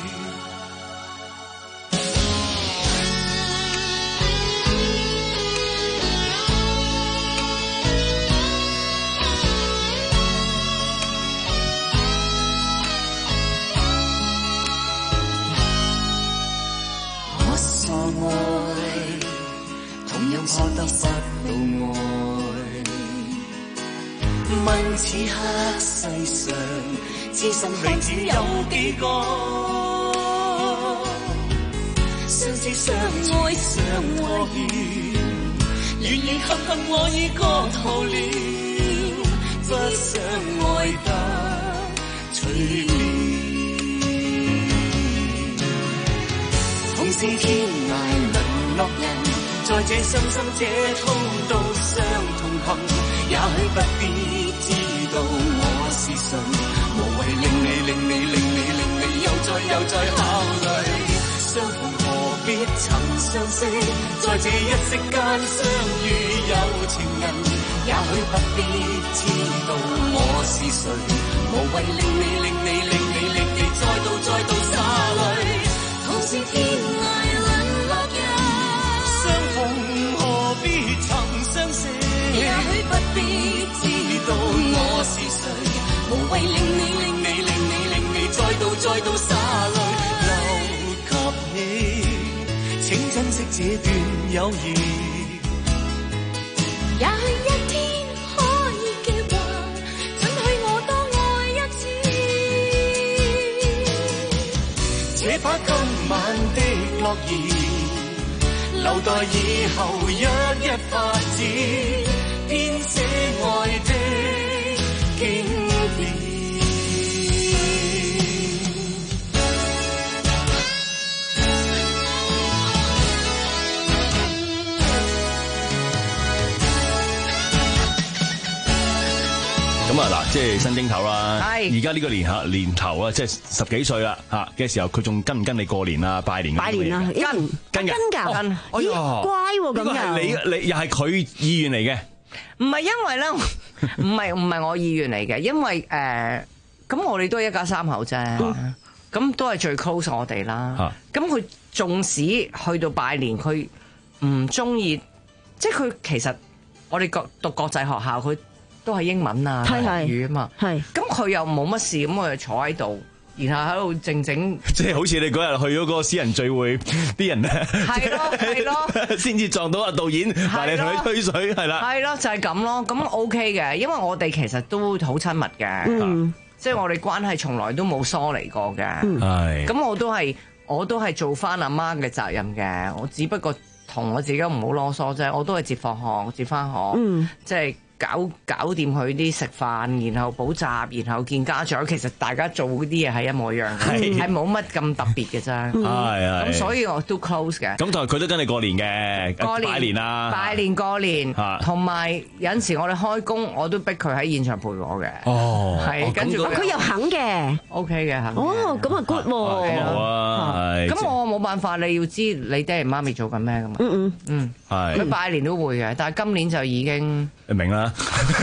怕得不到愛，問此刻世上痴心女子有幾個？相知相愛相拖欠，離離合合我已覺徒憐，不想愛得隨便。同是天涯淪落人，在這深深這通道上同行，也許不必知道我是誰，無謂令你令你令你令你又再又再考慮。相逢何必曾相識，在這一息間相遇有情人，也許不必知道我是誰，無謂令你令你令你令你再度再度灑淚。同是天涯淪落人，相逢何必曾相識，也許不必知道我是誰，無謂令你令你令你令你再度再度灑淚。留給你，請珍惜這段友誼。 也許一天可以嘅話，准許我多愛一次。 這把今晚的諾言，留待以後一一發展，編寫愛的經典。 咁啊嗱，即係新正頭啦，而家呢個年下年頭啊，即係十幾歲啦嚇嘅時候，佢仲跟唔跟你過年啊、拜年？拜年啊，跟跟跟㗎，跟，咦乖喎咁樣。 你你又係佢意願嚟嘅？ 唔係因為咧，唔係唔係我意願嚟嘅，因為誒，咁我哋都係一家三口啫。 咁都係最 close 我哋啦。咁佢縱使去到拜年，佢唔中意，即係佢其實我哋國讀國際學校，佢都係英文啊、國語啊嘛。係，咁佢又冇乜事，咁我就坐喺度。然後喺度靜靜， 即係好似你嗰日去嗰個私人聚會，啲人咧， 係咯係咯， 先至撞到阿導演埋嚟同你吹水，係啦， 係咯就係咁咯，咁 OK 嘅，因為我哋其實都好親密嘅，嗯、即係我哋關係從來都冇疏離過嘅，係，咁我都係我都係做翻阿媽嘅責任嘅，我只不過同我自己唔好囉嗦啫，我都係接放學接翻學，嗯、即係。搞搞掂佢啲食飯，然後補習，然後見家長，其實大家做嗰啲嘢係一模一樣嘅，係冇乜咁特別嘅啫。係係。咁所以我都 close 嘅。咁同埋佢都跟你過年嘅，過年拜年啊，拜年過年，同埋有陣時我哋開工，我都逼佢喺現場陪我嘅。哦，係跟住佢又肯嘅 ，OK 嘅肯。 哦，咁啊 good 喎。 好啊，係。 咁我冇辦法，你要知你爹哋媽咪做緊咩㗎嘛？嗯嗯嗯，係。佢拜年都會嘅，但係今年就已經你明啦。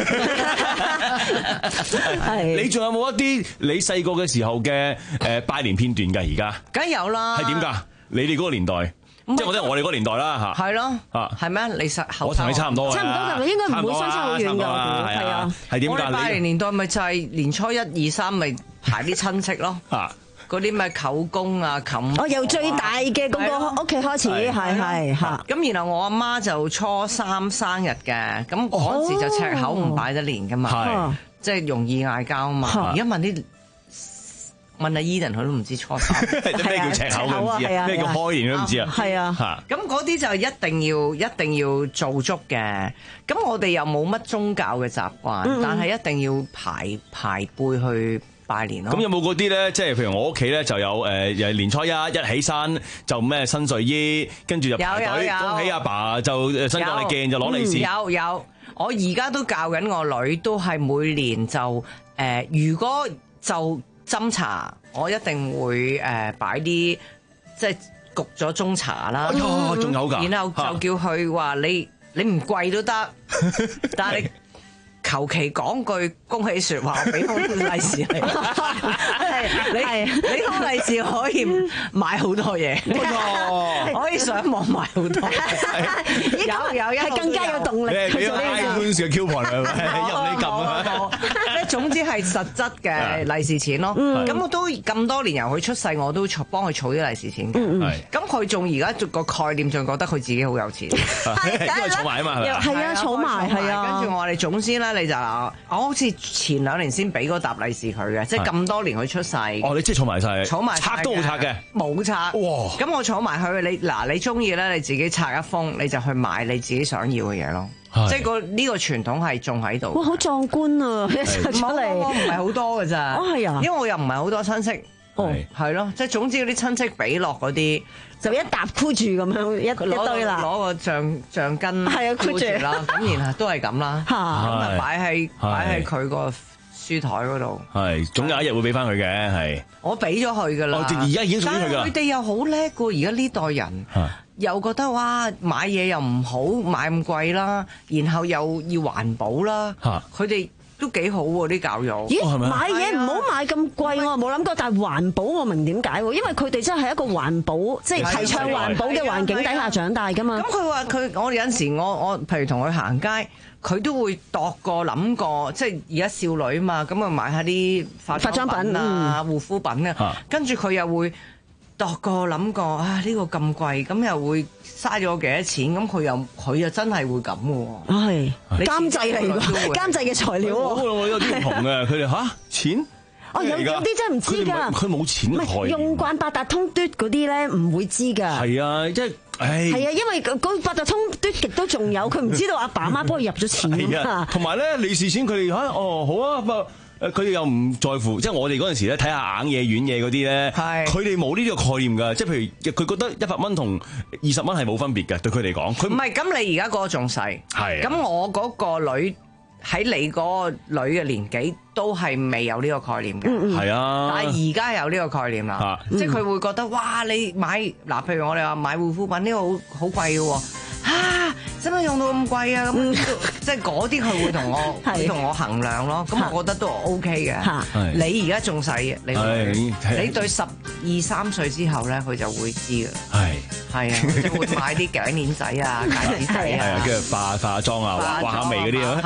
你仲有冇一啲你細個嘅時候嘅誒拜年片段㗎？而家梗係有啦。 係點㗎？你哋嗰個年代，即係我哋我哋嗰個年代啦嚇。 係咯。啊，係咩？你實後我同你差唔多。 差唔多㗎，咪應該唔會相差好遠㗎。係啊。 係點㗎？ 我哋拜年年代咪就係年初一二三咪排啲親戚咯。啊。嗰啲咩舅公啊、冚， 哦，由最大嘅嗰個屋企開始，係係嚇。 咁然後我阿媽就初三生日嘅，咁嗰時就赤口唔擺得年噶嘛，即係容易嗌交啊嘛。而家問啲問阿 Eden 佢都唔知初三咩叫赤口都唔知啊，咩叫開年都唔知啊。 係啊， 咁嗰啲就一定要一定要做足嘅。咁我哋又冇乜宗教嘅習慣，但係一定要排排輩去拜年咯。 咁有冇嗰啲咧？即係譬如我屋企咧就有誒，又係年初一一起身就咩新睡衣，跟住就排隊恭喜阿爸就新過你鏡就攞利是。 有有，我而家都教緊我女，都係每年就誒、呃，如果就斟茶，我一定會誒擺啲即係焗咗中茶啦。 哦，仲有㗎。 然後就叫佢話你你唔貴都得，但係你求其講句恭喜説話，俾封利是你。你你封利是可以買好多嘢，可以上網買好多嘢。有有有，係更加有動力去做呢樣嘢。 官嘅 coupon 係咪？任你撳啊！ 即係總之係實質嘅利是錢咯。咁我都咁多年由佢出世，我都幫佢儲啲利是錢嘅。咁佢仲而家個概念仲覺得佢自己好有錢， 因為儲埋啊嘛，係咪？ 係啊，儲埋係啊。 跟住我話你總之咧，你就我好似前兩年先俾嗰沓利是佢嘅，即係咁多年佢出世。 哦，你即係儲埋晒， 儲埋拆都冇拆嘅， 冇拆。 哇！ 咁我儲埋佢，你嗱你中意咧，你自己拆一封，你就去買你自己想要嘅嘢咯。即係個呢個傳統係仲喺度。 哇，好壯觀啊！出嚟唔係好多㗎咋。 哦，係啊， 因為我又唔係好多親戚。哦，係咯，即係總之嗰啲親戚俾落嗰啲， 就一沓箍住咁樣一一堆啦， 攞個橡橡筋係啊箍住啦，咁然後都係咁啦，咁啊擺喺擺喺佢個書台嗰度， 係總有一日會俾翻佢嘅，係我俾咗佢噶啦， 而家已經屬於佢噶啦。 佢哋又好叻㗎，而家呢代人又覺得哇買嘢又唔好買咁貴啦，然後又要環保啦，佢哋。都幾好喎啲教育。 咦，買嘢唔好買咁貴，我冇諗過，但係環保我明點解喎？因為佢哋真係一個環保，即係提倡環保嘅環境底下長大㗎嘛。 咁佢話佢，我有陣時我我譬如同佢行街，佢都會度過諗過，即係而家少女啊嘛，咁啊買下啲化妝品啊、護膚品啊，跟住佢又會度過諗過啊呢個咁貴，咁又會嘥咗幾多錢，咁佢又佢又真係會咁喎。 係監製嚟㗎，監製嘅材料喎。 我有啲唔同嘅，佢哋嚇錢。 哦，有有啲真係唔知㗎。 佢冇錢概念。 用慣八達通嘟嗰啲咧，唔會知㗎。 係啊，即係。係啊，因為嗰八達通嘟極都仲有，佢唔知道阿爸阿媽幫佢入咗錢啊。 同埋咧，利是錢佢哋嚇哦好啊。誒佢哋又唔在乎，即係我哋嗰陣時咧睇下硬嘢軟嘢嗰啲咧，佢哋冇呢個概念㗎，即係譬如佢覺得一百蚊同二十蚊係冇分別嘅，對佢嚟講。佢唔係咁，你而家嗰個仲細，係咁我嗰個女喺你嗰個女嘅年紀都係未有呢個概念嘅， 係啊。 但係而家有呢個概念啦，即係佢會覺得哇，你買嗱，譬如我哋話買護膚品呢個好好貴嘅喎。啊！使乜用到咁貴啊？咁即即係嗰啲佢會同我會同我衡量咯。咁我覺得都 OK 嘅。你而家仲細嘅，你你對十二三歲之後咧，佢就會知㗎。係係啊，佢就會買啲頸鏈仔啊、戒指仔啊， 係啊，跟住化化妝啊、畫下眉嗰啲啊，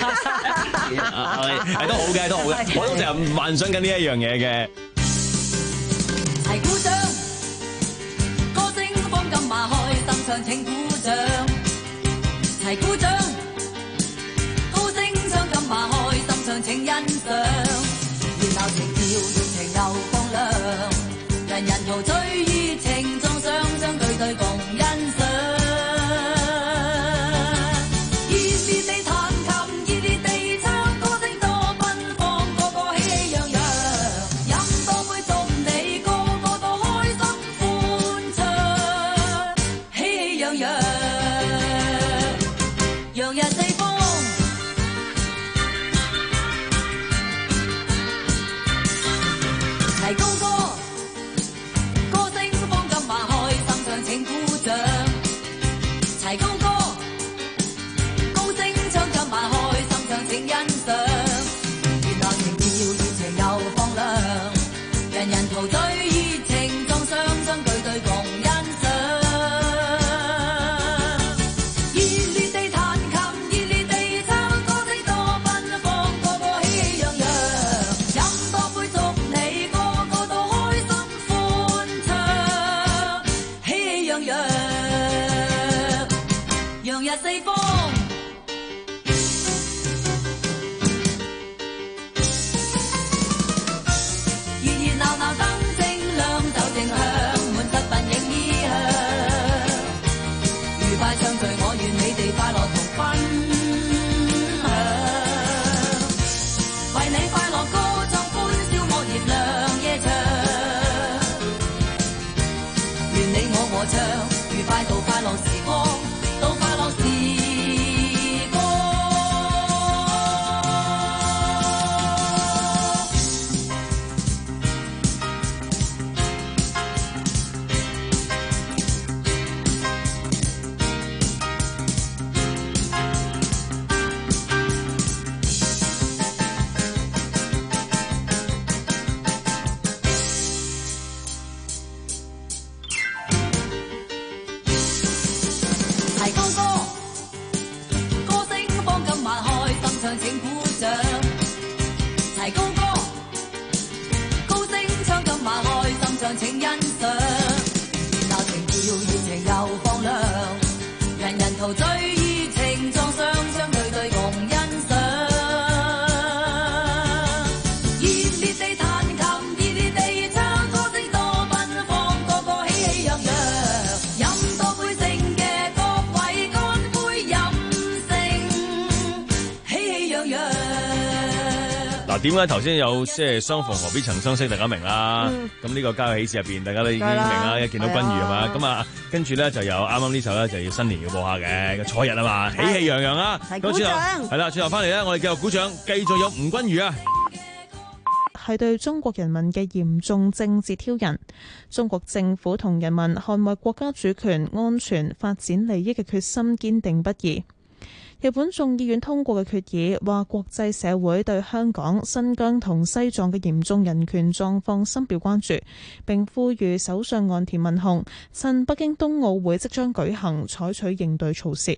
係都好嘅，都好嘅。我都成日幻想緊呢一樣嘢嘅。 齊鼓掌，歌聲放金馬開，心唱請鼓掌。齊鼓掌，高聲唱金馬開，心唱請欣賞。熱鬧情調，熱情又放亮，人人陶醉熱情撞上，相對對共欣賞。熱烈地彈琴，熱烈地唱，歌聲多奔放，個個喜氣洋洋。飲多杯祝你個個都開心歡暢，喜氣洋洋，洋溢四方。齊高歌，歌聲放金馬開，心唱請鼓掌。齊高歌，高聲唱金馬開，心唱請欣賞。熱鬧情調，熱情又放亮，人人陶醉熱情撞上，相對對共欣賞。熱烈地彈琴，熱烈地唱，歌聲多奔放，個個喜氣洋洋。飲多杯祝你個個都開心歡暢，喜氣洋洋，洋溢四方。熱熱鬧鬧燈正亮，酒正香，滿室鬢影衣香。愉快相聚，我願你哋快樂同分享。為你快樂歌唱，歡笑我熱亮夜長。願你我和唱，愉快到快樂時光，到快樂時光。齊高歌，歌聲放金馬開，心唱請鼓掌。齊高歌，高聲唱金馬開，心唱請欣賞。熱鬧情調，熱情又放亮，人人陶醉熱情撞上，相對對共欣賞。熱烈地彈琴，熱烈地唱，歌聲多奔放，個個喜氣洋洋。飲多杯勝嘅各位，乾杯飲勝，喜氣洋洋。 嗱，點解頭先有即係相逢何必曾相識，大家明啦。咁呢個家有喜事入邊，大家都已經明啦。一見到君如係嘛，咁啊，跟住咧就有啱啱呢首咧就要新年要播下嘅個初日啊嘛，喜氣洋洋啊。 係鼓掌。 係啦，最後翻嚟咧，我哋繼續鼓掌，繼續有吳君如啊。 係對中國人民嘅嚴重政治挑釁。中國政府同人民捍衛國家主權、安全、發展利益嘅決心堅定不移。日本眾議院通過嘅決議話，國際社會對香港、新疆同西藏嘅嚴重人權狀況深表關注，並呼籲首相岸田文雄趁北京冬奧會即將舉行，採取應對措施。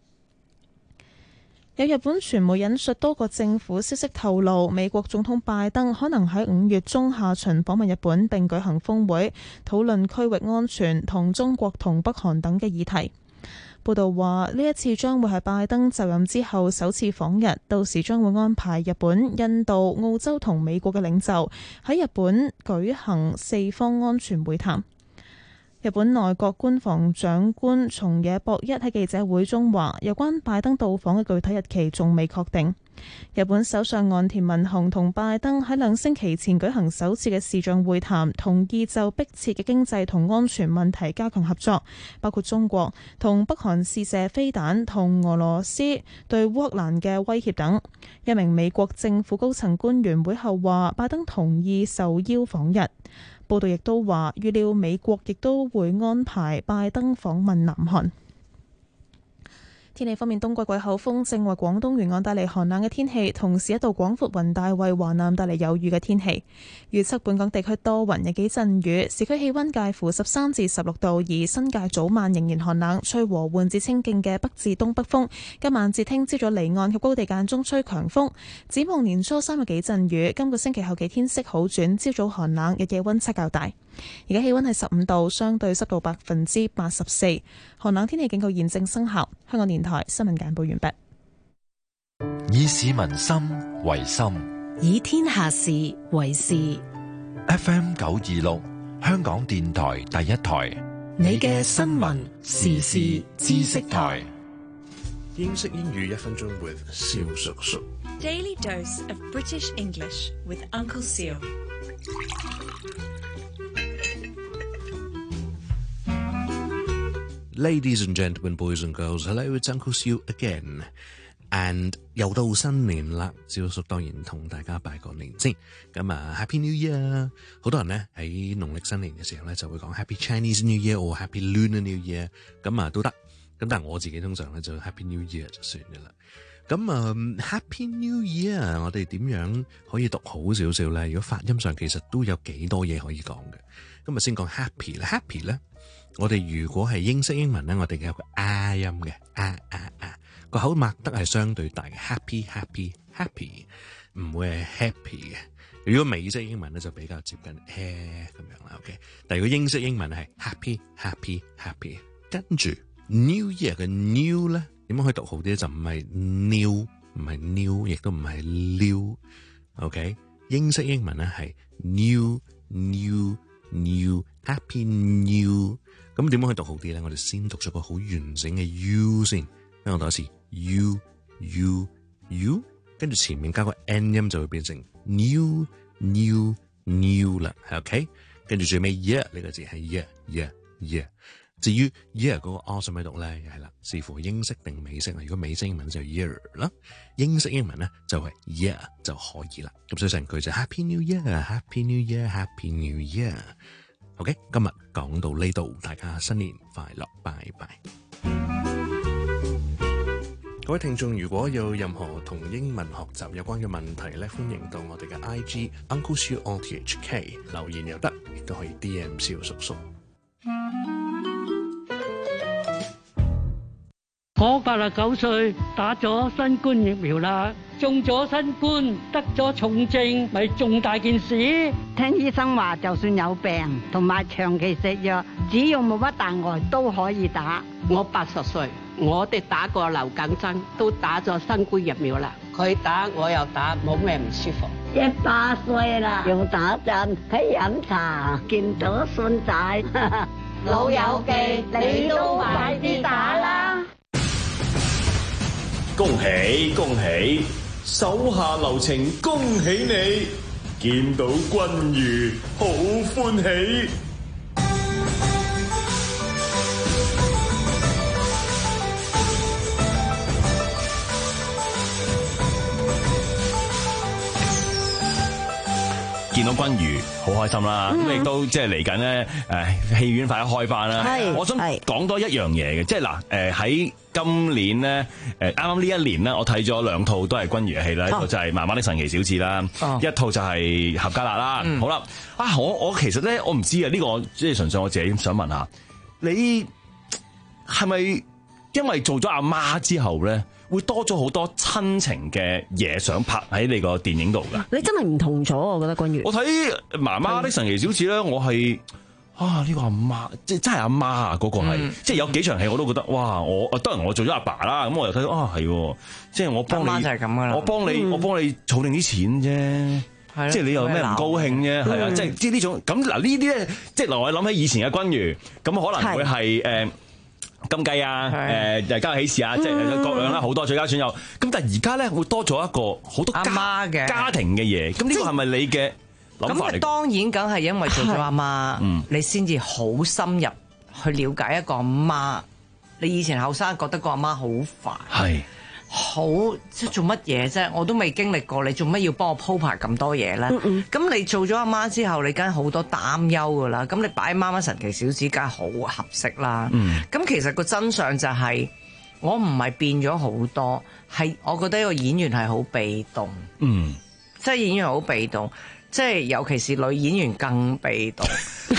有日本傳媒引述多個政府消息透露，美國總統拜登可能喺五月中下旬訪問日本，並舉行峰會，討論區域安全同中國同北韓等嘅議題。報道話，呢一次將會係拜登就任之後首次訪日，到時將會安排日本、印度、澳洲同美國嘅領袖喺日本舉行四方安全會談。日本內閣官房長官松野博一喺記者會中話，有關拜登到訪嘅具體日期仲未確定。日本首相岸田文雄同拜登喺兩星期前舉行首次嘅視像會談，同意就迫切嘅經濟同安全問題加強合作，包括中國同北韓試射飛彈同俄羅斯對烏克蘭嘅威脅等。一名美國政府高層官員會後話，拜登同意受邀訪日。報道亦都話，預料美國亦都會安排拜登訪問南韓。 天氣方面，冬季季候風正為廣東沿岸帶嚟寒冷嘅天氣，同時一道廣闊雲帶為華南帶嚟有雨嘅天氣。預測本港地區多雲，有幾陣雨，市區氣溫介乎十三至十六度，而新界早晚仍然寒冷，吹和緩至清勁嘅北至東北風。今晚至聽朝早離岸及高地間中吹強風。展望年初三有幾陣雨，今個星期後期天色好轉，朝早寒冷，日夜溫差較大。而家氣溫係十五度，相對濕度百分之八十四，寒冷天氣警告現正生效。香港電台新聞簡報完畢。 以市民心為心， 以天下事為事。 F M 九二六，香港電台第一台， 你嘅新聞時事知識台。 英式英語一分鐘 with 蕭叔叔。 Daily dose of British English with Uncle Seal. Ladies and gentlemen, boys and girls, hello, it's Uncle Seal again. And 又到新年啦，蕭叔當然同大家拜個年先。咁啊 ，Happy New Year！ 好多人咧喺農曆新年嘅時候咧就會講 Happy Chinese New Year or Happy Lunar New Year， 咁啊都得。咁但係我自己通常咧就 Happy New Year 就算嘅啦。咁啊、嗯、，Happy New Year， 我哋點樣可以讀好少少咧？如果發音上其實都有幾多嘢可以講嘅。咁啊，先講 Happy 啦 ，Happy 咧。我哋如果係英式英文咧，我哋有個 啊音嘅，啊啊啊，個口擘得係相對大嘅 ，happy happy happy， 唔會係 happy 嘅。如果美式英文咧就比較接近 air 咁樣啦 ，OK。但係如果英式英文係 happy happy happy， 跟住 New Year 嘅 new 咧，點樣可以讀好啲咧？就唔係 new， 唔係 new， 亦都唔係 new，OK。英式英文咧係 new new new happy new。咁點樣可以讀好啲咧？我哋先讀咗個好完整嘅 U 先，跟我讀一次 U U U， 跟住前面加個 N 音就會變成 new new new 啦 ，OK？ 跟住最尾 year 呢個字係 year year year。至於 year 嗰個 R 使唔使讀咧？又係啦，視乎英式定美式啦。如果美式英文就 year 啦，英式英文咧就係 year 就可以啦。咁所以成句就 Happy New Year，Happy New Year，Happy New Year。OK， 今日講到呢度，大家新年快樂，拜拜。各位聽眾，如果有任何同英文學習有關嘅問題咧，歡迎到我哋嘅 I G Uncle Siu R T H K 留言又得，亦都可以 D M 蕭叔叔。 我八十九歲，打咗新冠疫苗啦，中咗新冠，得咗重症，咪重大件事。 聽醫生話，就算有病同埋長期食藥，只要冇乜大礙都可以打。 我八十歲，我哋打過流感針，都打咗新冠疫苗啦。佢打我又打，冇咩唔舒服。 一百歲啦，用打針，喺飲茶，見到孫仔， 老友記，你都快啲打啦！ 恭喜恭喜，手下留情，恭喜你，見到君如好歡喜。 見到君如好開心啦，咁亦、嗯、都即係嚟緊咧，誒戲院快啲開翻啦。我想講多一樣嘢嘅，即係嗱，誒喺今年咧，誒啱啱呢一年咧，我睇咗兩套都係君如嘅戲啦，一套就係《媽媽的神奇小子》啦，哦、一套就係《闔家辣》啦。嗯、好啦，啊我我其實咧，我唔知啊，呢、呢個即係純粹我自己想問下，你係咪因為做咗阿媽之後咧？會多咗好多親情嘅嘢想拍喺你個電影度㗎。 你真係唔同咗，我覺得君如。 我睇《媽媽的神奇小子》咧，我係啊呢、呢個阿媽，即係真係阿媽啊！嗰、嗰個係，嗯、即係有幾場戲我都覺得哇！我當然我做咗阿爸啦，咁我又睇到啊係，即係我幫你，就係咁啦，我幫你，嗯、我幫你儲定啲錢啫。係即係你又咩唔高興啫？係啊，即係即係呢種咁嗱呢啲咧，即係我諗起以前嘅君如，咁可能會係誒。金雞啊，誒誒家有喜事啊，嗯、即係各樣啦，好多最佳損友。咁但係而家咧會多咗一個好多家媽嘅家庭嘅嘢。咁呢個係咪你嘅諗法嚟？ 咁當然梗係因為做咗阿媽，嗯、你先至好深入去了解一個阿媽。你以前後生覺得個阿媽好煩，係好即係做乜嘢啫？我都未經歷過，你做乜要幫我鋪排咁多嘢咧？咁、嗯嗯、你做咗阿媽之後，你梗係好多擔憂噶啦。咁你擺媽媽神奇小子梗係好合適啦。咁、嗯、其實個真相就係、是、 我唔係變咗好多，係我覺得一個演員係好被動， 嗯， 即係演員好被動，即係尤其是女演員更被動，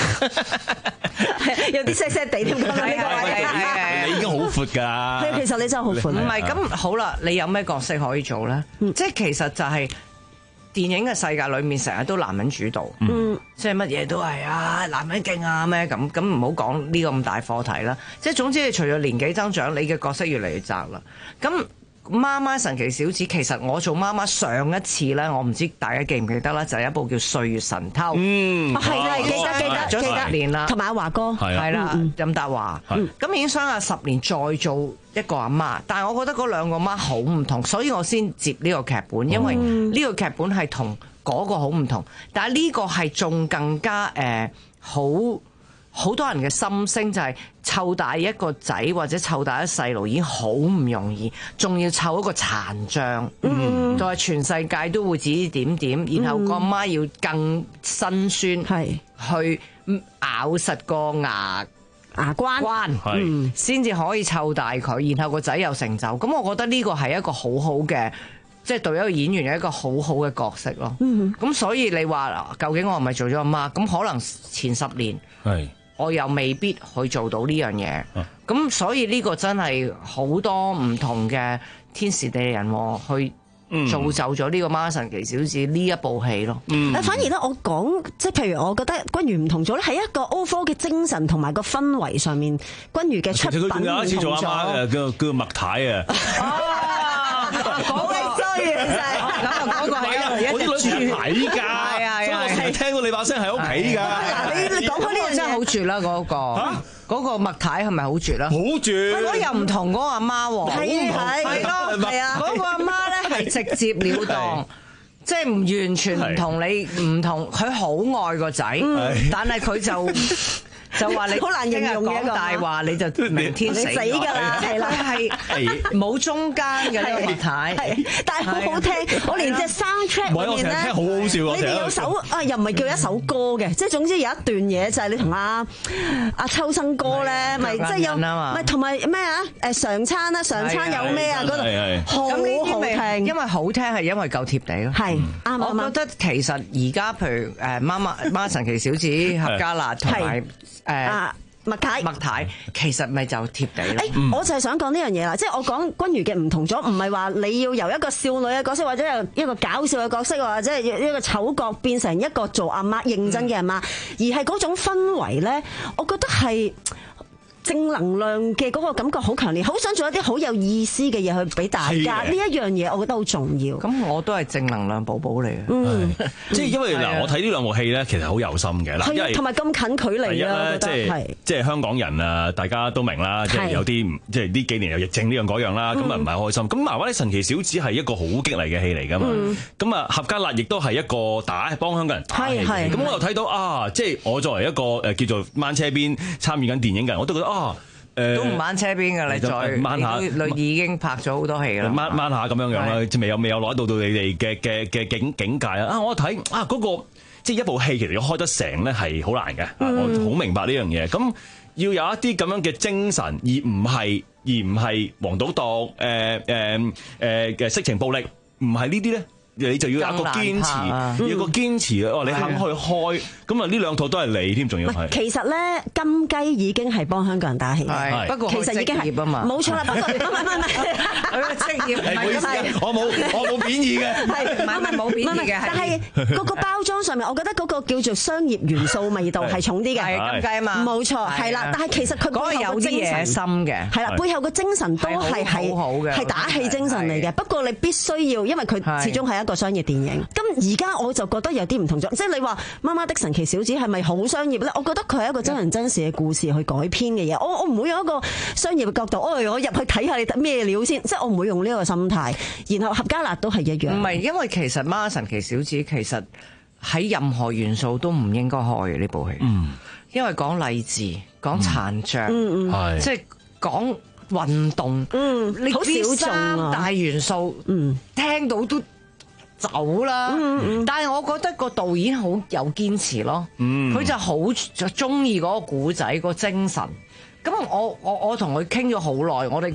有啲聲聲地添。 你已經好闊㗎。 其實你真係好闊。 唔係咁好啦，你有咩角色可以做咧？ 嗯、 即係其實就係電影嘅世界裏面，成日都男人主導，嗯，即係乜嘢都係啊，男人勁啊咩咁，咁唔好講呢個咁大課題啦。即係總之，你除咗年紀增長，你嘅角色越嚟越窄啦。咁媽媽神奇小子，其實我做媽媽上一次咧，我唔知大家記唔記得啦，就係、是、一部叫《歲月神偷》。 嗯， 係係、哦、記得記得記得十年啦，同埋阿華哥係啦，任達華。咁已經相隔十年再做一個阿媽，但係我覺得嗰兩個媽好唔同，所以我先接呢個劇本，因為呢個劇本係同嗰個好唔同，但係呢個係仲更加誒好。呃好多人嘅心聲就係湊大一個仔或者湊大一細路已經好唔容易，仲要湊一個殘障，嗯，就係全世界都會指指點點，然後個媽要更辛酸，係去咬實個牙牙關，關先至可以湊大佢，然後個仔有成就。咁我覺得呢個係一個好好嘅，即係對一個演員有一個好好嘅角色咯。咁、嗯、所以你話究竟我係咪做咗阿媽？咁可能前十年係。我又未必去做到呢樣嘢，咁、啊、所以呢個真係好多唔同嘅天時地利人和去造就咗呢個媽神奇小子呢一部戲咯。 嗯、反而咧，我講即係譬如，我覺得君如唔同咗咧，係一個 overall 嘅精神同埋個氛圍上面，君如嘅出品唔同咗。其實佢仲有一次做阿媽誒，叫叫麥太啊。 講嘅衰啊，真係咁啊！嗰個係我啲女住睇㗎，係啊，所以我成日聽到你把聲喺屋企㗎。 你講開呢樣真係好絕啦！嗰個嗰個麥太係咪好絕啦？ 好絕！ 嗰個又唔同嗰個阿媽喎， 係係係咯，係啊！嗰個阿媽咧係直接了當，即係唔完全唔同你唔同，佢好愛個仔，但係佢就。就話你好難形容嘅講大話，你就明天死㗎啦，係啦，係冇中間嘅呢個麥太， 但係好好聽。我連隻 soundtrack 裏面咧， 好好笑。 你哋有首啊，又唔係叫一首歌嘅，即係總之有一段嘢就係你同阿阿秋生哥咧，咪即係有咪同埋咩啊？誒常餐啦，常餐有咩啊？嗰度好好聽， 因為好聽係因為夠貼地咯。係啱啱。我覺得其實而家譬如誒媽媽媽神奇小子、闔家辣同埋。誒、啊、麥太，麥太其實咪就貼地咯。誒、 嗯，我就係想講呢樣嘢啦，即係我講君如嘅唔同咗，唔係話你要由一個少女嘅角色，或者由一個搞笑嘅角色，或者係一個丑角變成一個做阿媽認真嘅阿媽，而係嗰種氛圍咧，我覺得係。正能量嘅嗰個感覺好強烈，好想做一啲好有意思嘅嘢去俾大家。呢一樣嘢我覺得好重要。 咁我都係正能量寶寶嚟嘅。 嗯， 即係因為嗱，我睇呢兩部戲咧，其實好有心嘅。嗱，因為同埋咁近距離啦， 即係即係香港人啊，大家都明啦，即係有啲即係呢幾年有疫症呢樣嗰樣啦，咁啊唔係開心。咁《麻麻的神奇小子》係一個好激勵嘅戲嚟㗎嘛。咁啊，闔家辣亦都係一個打幫香港人打氣。咁我又睇到啊，即係我作為一個誒叫做掹車邊參與緊電影嘅人，我都覺得啊。 都唔掹車邊㗎，你再掹下，你已經拍咗好多戲啦，掹掹下咁樣樣啦，即係未有未有攞到到你哋嘅嘅嘅境境界啊！啊，我睇啊嗰個即係一部戲其實要開得成咧係好難嘅，我好明白呢樣嘢。咁要有一啲咁樣嘅精神，而唔係而唔係黃賭毒誒誒誒嘅色情暴力，唔係呢啲咧。你就要有一個堅持，要一個堅持哦！你肯去開，咁啊呢兩套都係你添，仲要係。 其實咧，金雞已經係幫香港人打氣， 不過其實已經係冇錯啦。不過唔係唔係唔係， 佢嘅職業唔係咁。 我冇我冇貶義嘅， 係唔係唔係冇貶義嘅。但係嗰個包裝上面，我覺得嗰個叫做商業元素味道係重啲嘅。 係金雞啊嘛， 冇錯，係啦。但係其實佢背後有啲嘢心嘅，係啦，背後個精神都係係係打氣精神嚟嘅。不過你必須要，因為佢始終係一個商業電影，咁而家我就覺得有啲唔同咗，即係你話媽媽的神奇小子係咪好商業咧？我覺得佢係一個真人真事嘅故事去改編嘅嘢，我我唔會用一個商業嘅角度，哎，我入去睇下你咩料先，即係我唔會用呢個心態。然後闔家辣都係一樣， 唔係因為其實媽媽神奇小子其實喺任何元素都唔應該開嘅呢部戲，嗯，因為講勵志、講殘障，嗯嗯，即係講運動，嗯，你好小眾大元素，嗯，聽到都走啦，嗯嗯，但係我覺得個導演好有堅持咯，佢，嗯，就好就中意嗰個古仔個精神。咁我我我同佢傾咗好耐，我哋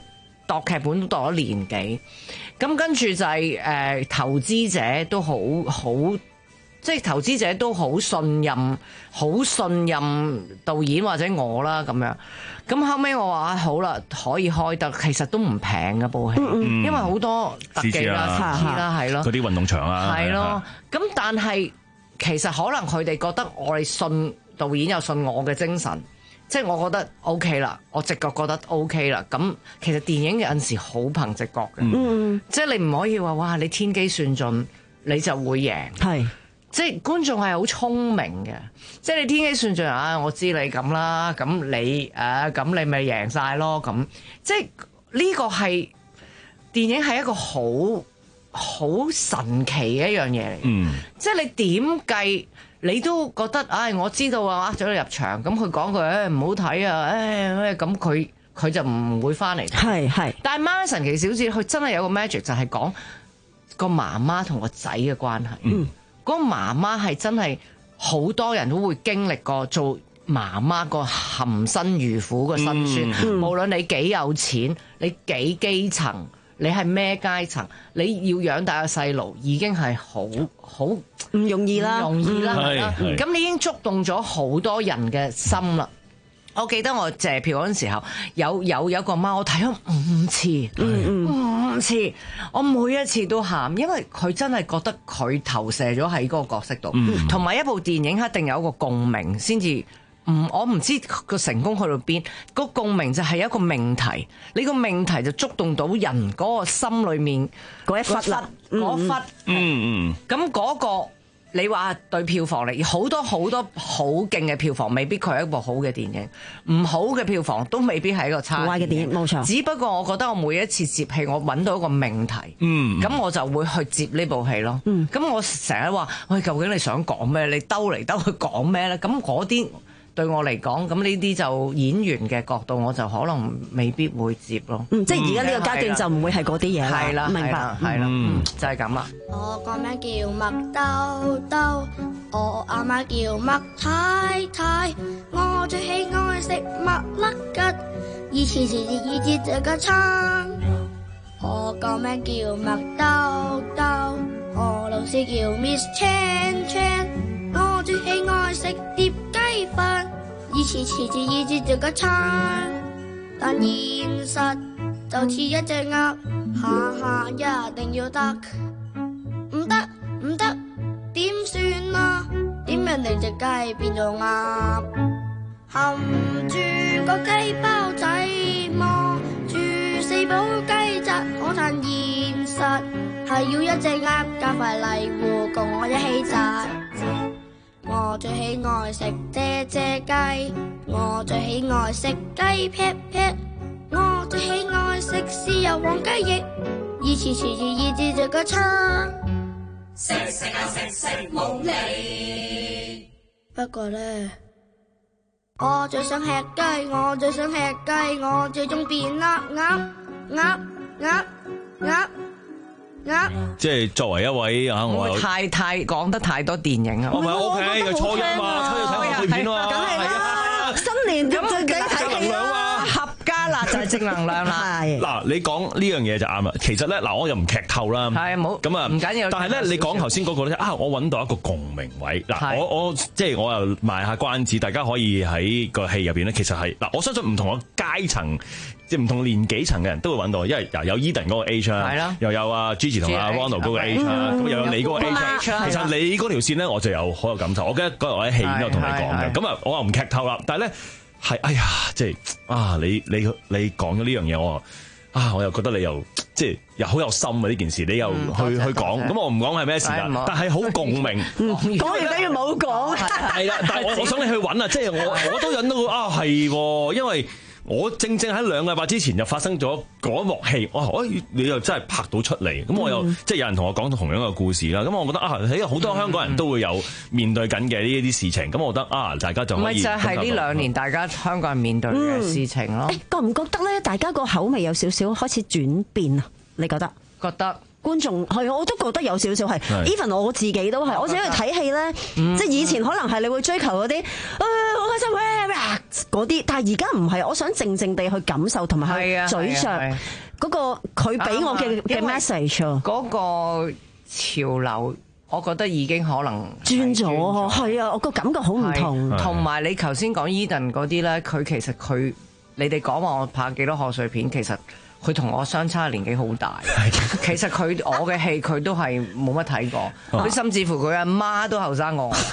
度劇本都度咗年幾，咁跟住就係、是、誒、呃、投資者都好好，即係投資者都好信任，好信任導演或者我啦咁樣。咁後尾我話好啦，可以開得，其實都唔平嘅部戲，嗯、因為好多特技啦、設施啦，係咯， 嗰啲運動場啊， 係咯。咁但係其實可能佢哋覺得我哋信導演又信我嘅精神。即係我覺得 OK 啦，我直覺覺得 OK 啦。咁其實電影有陣時好憑直覺嘅，嗯、即係你唔可以話哇你天機算盡你就會贏。係，即係觀眾係好聰明嘅，即係你天機算盡啊！我知你咁啦，咁你誒咁、啊、你咪贏晒咯。咁即係呢個係電影係一個好好神奇嘅一樣嘢嚟。嗯，即係你點計？你都覺得，唉、哎，我知道啊，呃咗你入場，咁佢講句，唉，唔好睇啊，唉，咩咁佢佢就唔會翻嚟。係係。但係《孖神奇小子》佢真係有個 magic 就係講個媽媽同個仔嘅關係。嗯。嗰個媽媽係真係好多人都會經歷過做媽媽個含辛茹苦個辛酸，嗯、無論你幾有錢，你幾基層。你係咩階層？你要養大個細路已經係好好唔容易啦，唔容易啦，係啦。咁你已經觸動咗好多人嘅心啦。我記得我謝票嗰陣時候，有有有個媽，我睇咗五次，嗯、五次，我每一次都喊，因為佢真係覺得佢投射咗喺嗰個角色度，同埋、嗯、一部電影一定有一個共鳴先至。唔，我唔知個成功去到邊，個共鳴就係一個命題，你個命題就觸動到人嗰個心裏面嗰一忽啦，嗰忽，嗯嗯，咁嗰個你話對票房嚟，好多好多好勁嘅票房，未必佢係一部好嘅電影，唔好嘅票房都未必係一個差嘅電影，冇錯。只不過我覺得我每一次接戲，我揾到一個命題，嗯，咁我就會去接呢部戲咯，嗯，咁我成日話，喂，究竟你想講咩？你兜嚟兜去講咩咧？咁嗰啲。對我嚟講，咁呢啲就演員嘅角度，我就可能未必會接咯。嗯，即係而家呢個階段就唔會係嗰啲嘢啦。係啦，明白，係啦，嗯，就係咁啦。 我個名叫麥兜兜，我阿媽叫麥太太，我最喜愛食麥粒吉，以前時時以節這個餐。我個名叫麥兜兜，我老師叫 Miss Chan Chan， 我最喜愛食碟雞飯，以前遲遲以節這個餐，但現實就似一隻鴨，下下一定要得，唔得唔得，點算啊？點樣令隻雞變做鴨？含住個雞包仔，望住四寶雞扎，可嘆現實係要一隻鴨加塊泥糊共我一起炸。我最喜愛食啫啫雞，我最喜愛食雞劈劈，我最喜愛食豉油黃雞翼，以前遲遲以至這個餐，食食啊食食冇膩。不過呢，我最想吃雞，我最想吃雞，我最終變鴨鴨鴨鴨鴨。 即係作為一位啊，我有太太講得太多電影啊！ 我唔係 O K，又初一嘛，初一睇賀歲片啊， 梗係啦，新年咁最緊睇戲啦，合家辣就係正能量啦。 嗱，你講呢樣嘢就啱啦。其實咧，嗱，我又唔劇透啦，係冇咁啊，唔緊要。但係咧，你講頭先嗰個咧啊，我揾到一個共鳴位。嗱，我我即係我又賣下關子，大家可以喺個戲入邊咧，其實係嗱，我相信唔同嘅階層。即係唔同年紀層嘅人都會揾到，因為有 Eden 嗰個 age 啦，又有阿 Gigi 同阿 Ronald 嗰個 age 啦，咁又有你嗰個 age。其實你嗰條線咧，我就有好有感受。我記得嗰日我喺戲院度同你講嘅，咁啊，我又唔劇透啦。但係咧係，哎呀，即係啊，你你你講咗呢樣嘢，我啊，我又覺得你又即係又好有心啊！呢件事你又去去講，咁我唔講係咩事啦，但係好共鳴。 講完等於冇講。 係啦，但係我我想你去揾啊，即係我我都引到啊，係因為。我正正喺兩個禮拜之前就發生咗嗰幕戲，我哎你又真係拍到出嚟，咁我又、嗯、即係有人同我講同樣嘅故事啦，咁我覺得啊，喺好多香港人都會有面對緊嘅呢一啲事情，咁我覺得啊，大家就可以。咪就係呢兩年大家香港人面對嘅事情咯。誒、嗯欸，覺唔覺得咧？大家個口味有少少開始轉變啊？你覺得？覺得。觀眾係我都覺得有少少係 even 我自己都係，我自己去睇戲咧，嗯、即係以前可能係你會追求嗰啲，啊好開心哇嗰啲，但係而家唔係，我想靜靜地去感受同埋去咀嚼嗰個佢俾我嘅嘅 message。 嗰個潮流，我覺得已經可能轉咗，係啊，我個感覺好唔同。 同埋你頭先講 Eden 嗰啲咧，佢其實佢你哋講話我拍幾多賀歲片，其實佢同我相差年紀好大。其實佢我嘅戲佢都係冇乜睇過，佢甚至乎佢阿媽都後生我。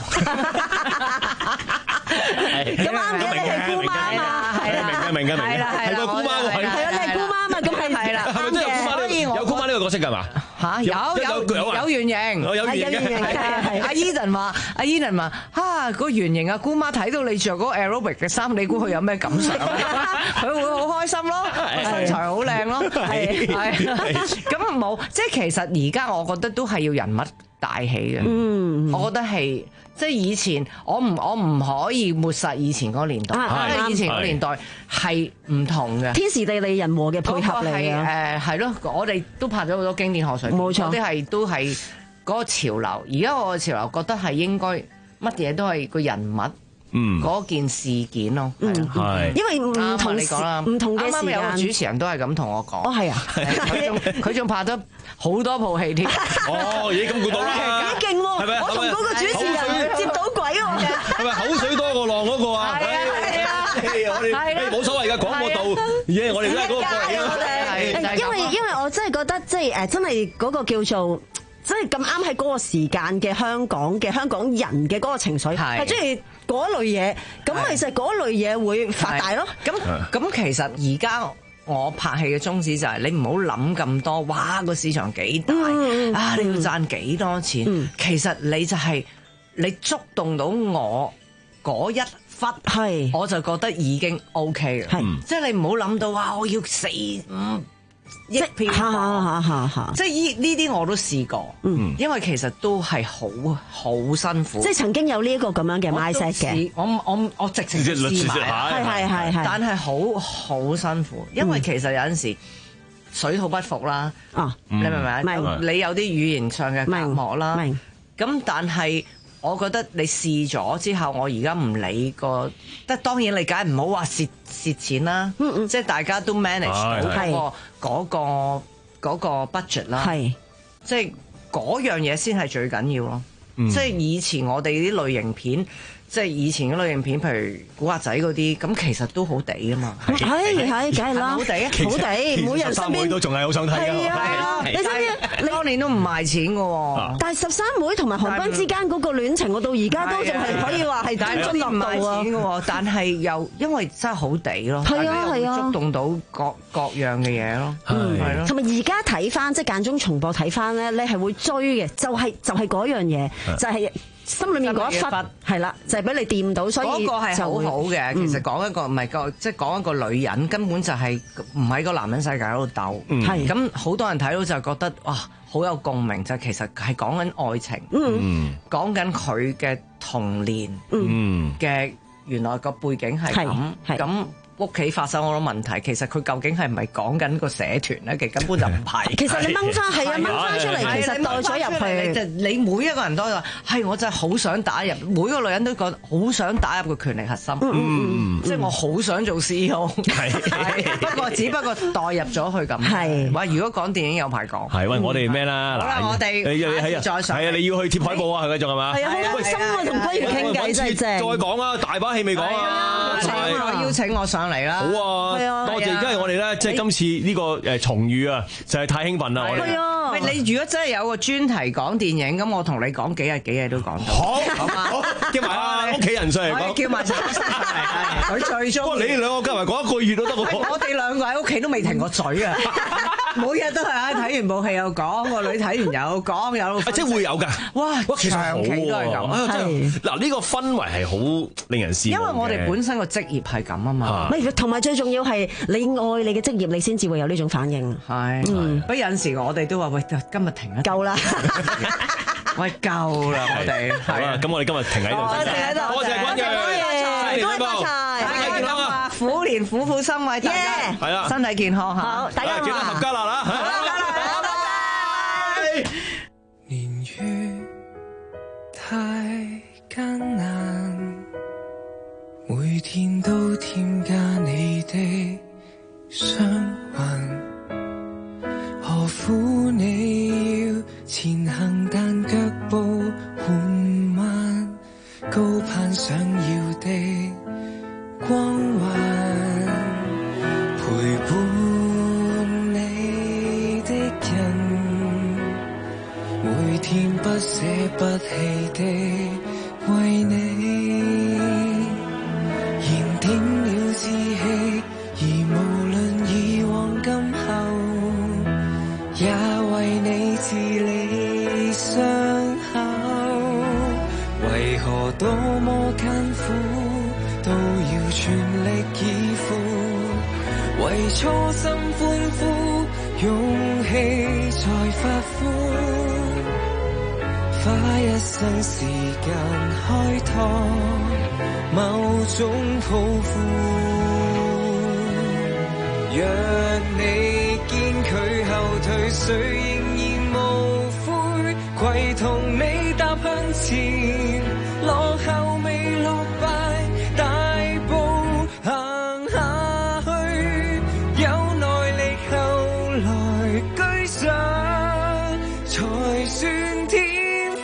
咁啱嘅，你係姑媽嘛？係啦， 明嘅明嘅明嘅，係個姑媽喎，係啊，你係姑媽嘛？咁係係啦， 係咪真係姑媽呢？有姑媽呢個角色㗎嘛？ 嚇有有有原型， 有原型嘅。 阿 Eden 話，阿 Eden 話，啊個原型啊姑媽睇到你着嗰個 aerobic 嘅衫，你估佢有咩感想？佢會好開心咯，身材好靚咯，係係。咁冇，即係其實而家我覺得都係要人物大起嘅。嗯，我覺得係。即係以前，我唔我唔可以抹殺以前嗰個年代，因為以前嗰個年代係唔同嘅， 天時地利人和嘅配合嚟啊！ 誒係咯，我哋都拍咗好多經典賀歲片，冇錯，嗰啲係都係嗰個潮流。而家我嘅潮流覺得係應該乜嘢都係個人物。嗯，嗰件事件咯， 係， 因為唔同你講啦， 唔同嘅時間， 啱啱有個主持人都係咁同我講。 哦，係啊， 佢仲佢仲拍咗好多部戲添。 哦，已經咁估到啦， 幾勁喎！係咪？我同嗰個主持人接到鬼喎。 係咪口水多過浪嗰個啊？係啊係啊，我哋冇所謂㗎，廣播道，耶！我哋都係嗰個嚟㗎。 因為因為我真係覺得即係誒，真係嗰個叫做。即係咁啱喺嗰個時間嘅香港嘅香港人嘅嗰個情緒係中意嗰類嘢，咁其實嗰類嘢會發大咯。 咁咁其實而家我拍戲嘅宗旨就係你唔好諗咁多，哇個市場幾大、嗯、啊，你要賺幾多錢？嗯、其實你就係、是、你觸動到我嗰一忽，係我就覺得已經 OK 嘅。即係你唔好諗到哇，我要四五億票房，即係依呢啲我都試過，嗯，因為其實都係好好辛苦。 即係曾經有呢一個咁樣嘅 mindset 嘅， 我我我直情試埋，係係係係，但係好好辛苦，因為其實有陣時水土不服啦，啊，你明唔明啊？明，你有啲語言上嘅隔膜啦，明。咁但係我覺得你試咗之後，我而家唔理個，得當然你梗係唔好話蝕蝕錢啦，嗯嗯，即係大家都 manage 到嗰個嗰個嗰個 budget 啦，係，即係嗰樣嘢先係最緊要咯。即係以前我哋啲類型片，即係以前嘅類型片，譬如古惑仔嗰啲，咁其實都好地㗎嘛。 係係，梗係啦，好地好地，每人身邊都仲係好想睇㗎。 係啊，你知唔知？ 當年都唔賣錢㗎喎。 但係十三妹同埋韓冰之間嗰個戀情，我到而家都仲係可以話係津津樂道啊。 錢㗎喎，但係又因為真係好地咯， 係啊係啊， 觸動到各各樣嘅嘢咯，係咯。 同埋而家睇翻，即係間中重播睇翻咧，你係會追嘅，就係就係嗰樣嘢。就係心裏面嗰一忽係啦，就係俾你掂到，所以嗰個係好好嘅。其實講一個唔係個，即係講一個女人根本就係唔喺個男人世界嗰度鬥。係咁好多人睇到就覺得哇，好有共鳴，就其實係講緊愛情，講緊佢嘅童年嘅原來個背景係咁咁。屋企發生好多問題，其實佢究竟係唔係講緊個社團咧？其實根本就唔係。 其實你掹翻係啊，掹翻出嚟，其實代咗入去。 你你每一個人都話係，我真係好想打入，每個女人都覺得好想打入個權力核心。嗯，即係我好想做 C E O。係，不過只不過代入咗去咁。係，話如果講電影有排講。係，喂，我哋咩啦？好啦，我哋再上。係啊，你要去貼海報啊？係咪仲係嘛？係啊，好開心啊！同輝如傾偈真係正。再講啊，大把戲未講啊！請我邀請我上嚟啦！好啊，多謝，因為我哋咧，即係今次呢個誒重遇啊，就係太興奮啦！我哋係啊，喂，你如果真係有個專題講電影，咁我同你講幾日幾夜都講到。好，好嘛，叫埋啊屋企人上嚟講，叫埋晒佢最中。不過你哋兩個加埋講一個月都得喎。我哋兩個喺屋企都未停過嘴啊！每日都係啊，睇完部戲又講，個女睇完又講，有即係會有㗎。哇，其實長期都係咁。係嗱，呢個氛圍係好令人羨慕嘅。因為我哋本身個職業係咁啊嘛。同埋最重要係你愛你嘅職業，你先至會有呢種反應。係，不過有陣時我哋都話喂，今日停一夠啦，喂夠啦，我哋好啦，咁我哋今日停喺度，停喺度，多謝君嘅，恭喜發財，身體健康啊，虎年虎虎生威，大家係啦，身體健康嚇，好，大家記得合家樂啦，合家樂，拜拜。年月太艱難， 每天都添加你的傷痕，何苦你要前行但腳步緩慢，高攀想要的光環，陪伴你的人，每天不捨不棄的為你燃點了志氣，而無論以往今後，也為你治理傷口。為何多麼艱苦都要全力以赴，為初心歡呼，勇氣在發灰。花一生時間開拓某種抱負，若你堅拒後退，誰仍然無悔，攜同你踏向前，落後未落敗，大步行下去，有耐力後來居上，才算天。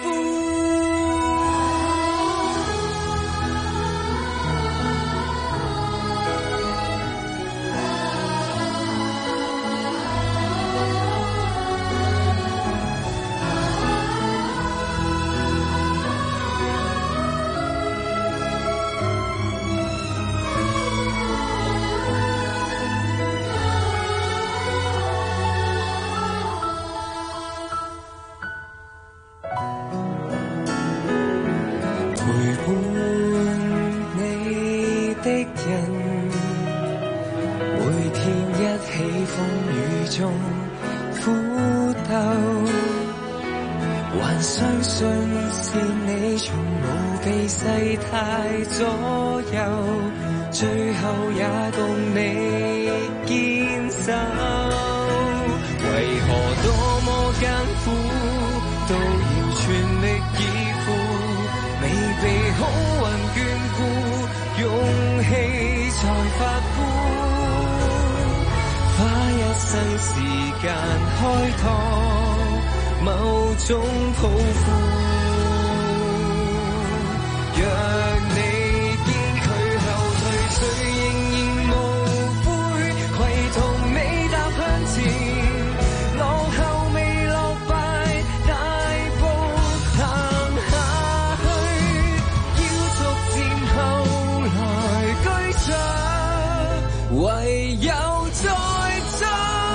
還相信是你從無被世態左右，最後也共你堅守。為何多麼艱苦都要全力以赴，未被好運眷顧，勇氣才發枯。花一生時間開拓某種抱負，若你堅拒後退，誰仍然無悔，攜同你踏向前，落後未落敗，大步行下去，要逐漸後來居上，唯有再追。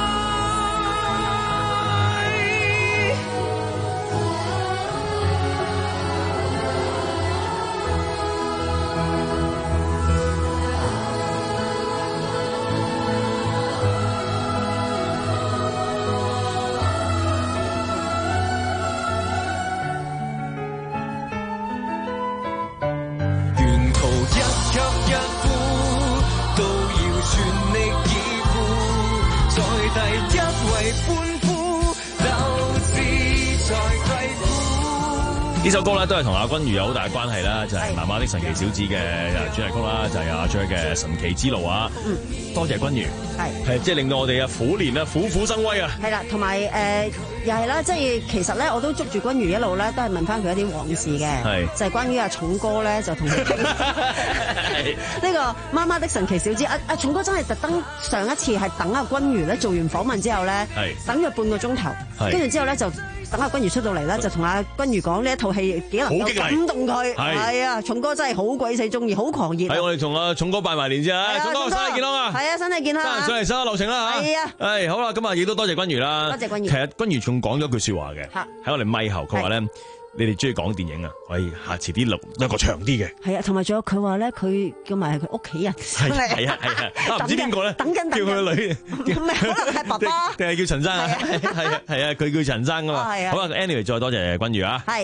呢首歌咧都係同阿君如有好大嘅關係啦，就係、是《媽媽的神奇小子》嘅主題曲啦，就係、是、阿 Jer 嘅《神奇之路》啊。嗯，多謝君如，係係即係令到我哋啊虎年啊虎虎生威啊。係啦，同埋誒又係啦，即係其實咧我都捉住君如一路咧，都係問翻佢一啲往事嘅，係就係關於阿重哥咧就同佢傾呢個媽媽的神奇小子。阿阿重哥真係特登上一次係等阿君如咧做完訪問之後咧，係等咗半個鐘頭，跟住之後咧就。等阿君如出到嚟啦，就同阿君如講呢一套戲幾能夠感動佢，係啊，重哥真係好鬼死中意，好狂熱。係我哋同阿重哥拜埋年先啊，重哥身體健康啊，係啊，身體健康啊，上嚟收下流程啦嚇，係啊，係好啦，咁啊亦都多謝君如啦，多謝君如。其實君如仲講咗句説話嘅，喺我哋咪後，佢話咧。你哋中意講電影啊？可以下次啲錄一個長啲嘅。係啊，同埋仲有佢話咧，佢叫埋佢屋企人。係係啊係啊，唔知邊個咧？等緊叫佢個女。唔係，可能係爸爸。定係叫陳生啊？係啊係啊，佢叫陳生噶嘛。係啊。好啦 ，anyway， 再多謝君如啊。係。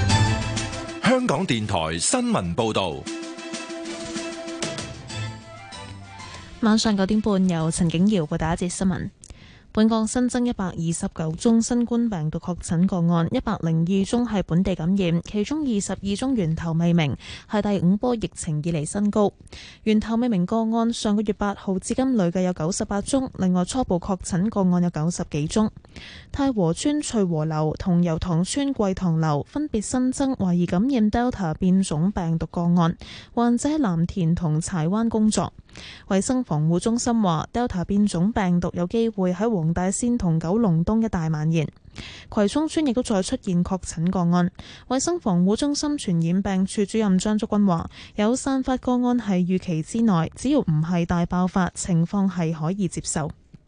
香港電台新聞報道。 晚上九點半，由陳景瑤報道一節新聞。本港新增一百二十九宗新冠病毒確診個案，一百零二宗係本地感染，其中二十二宗源頭未明，係第五波疫情以嚟新高。源頭未明個案上個月八號至今累計有九十八宗，另外初步確診個案有九十幾宗。太和邨翠和樓同油塘邨桂塘樓分別新增懷疑感染 Delta 變種病毒個案，患者喺藍田同柴灣工作。衛生防護中心話 Delta 變種病毒有機會喺黃大仙同九龍東一帶蔓延。葵涌村亦都再出現確診個案。衛生防護中心傳染病處主任張竹君話，有散發個案係預期之內，只要唔係大爆發，情況係可以接受。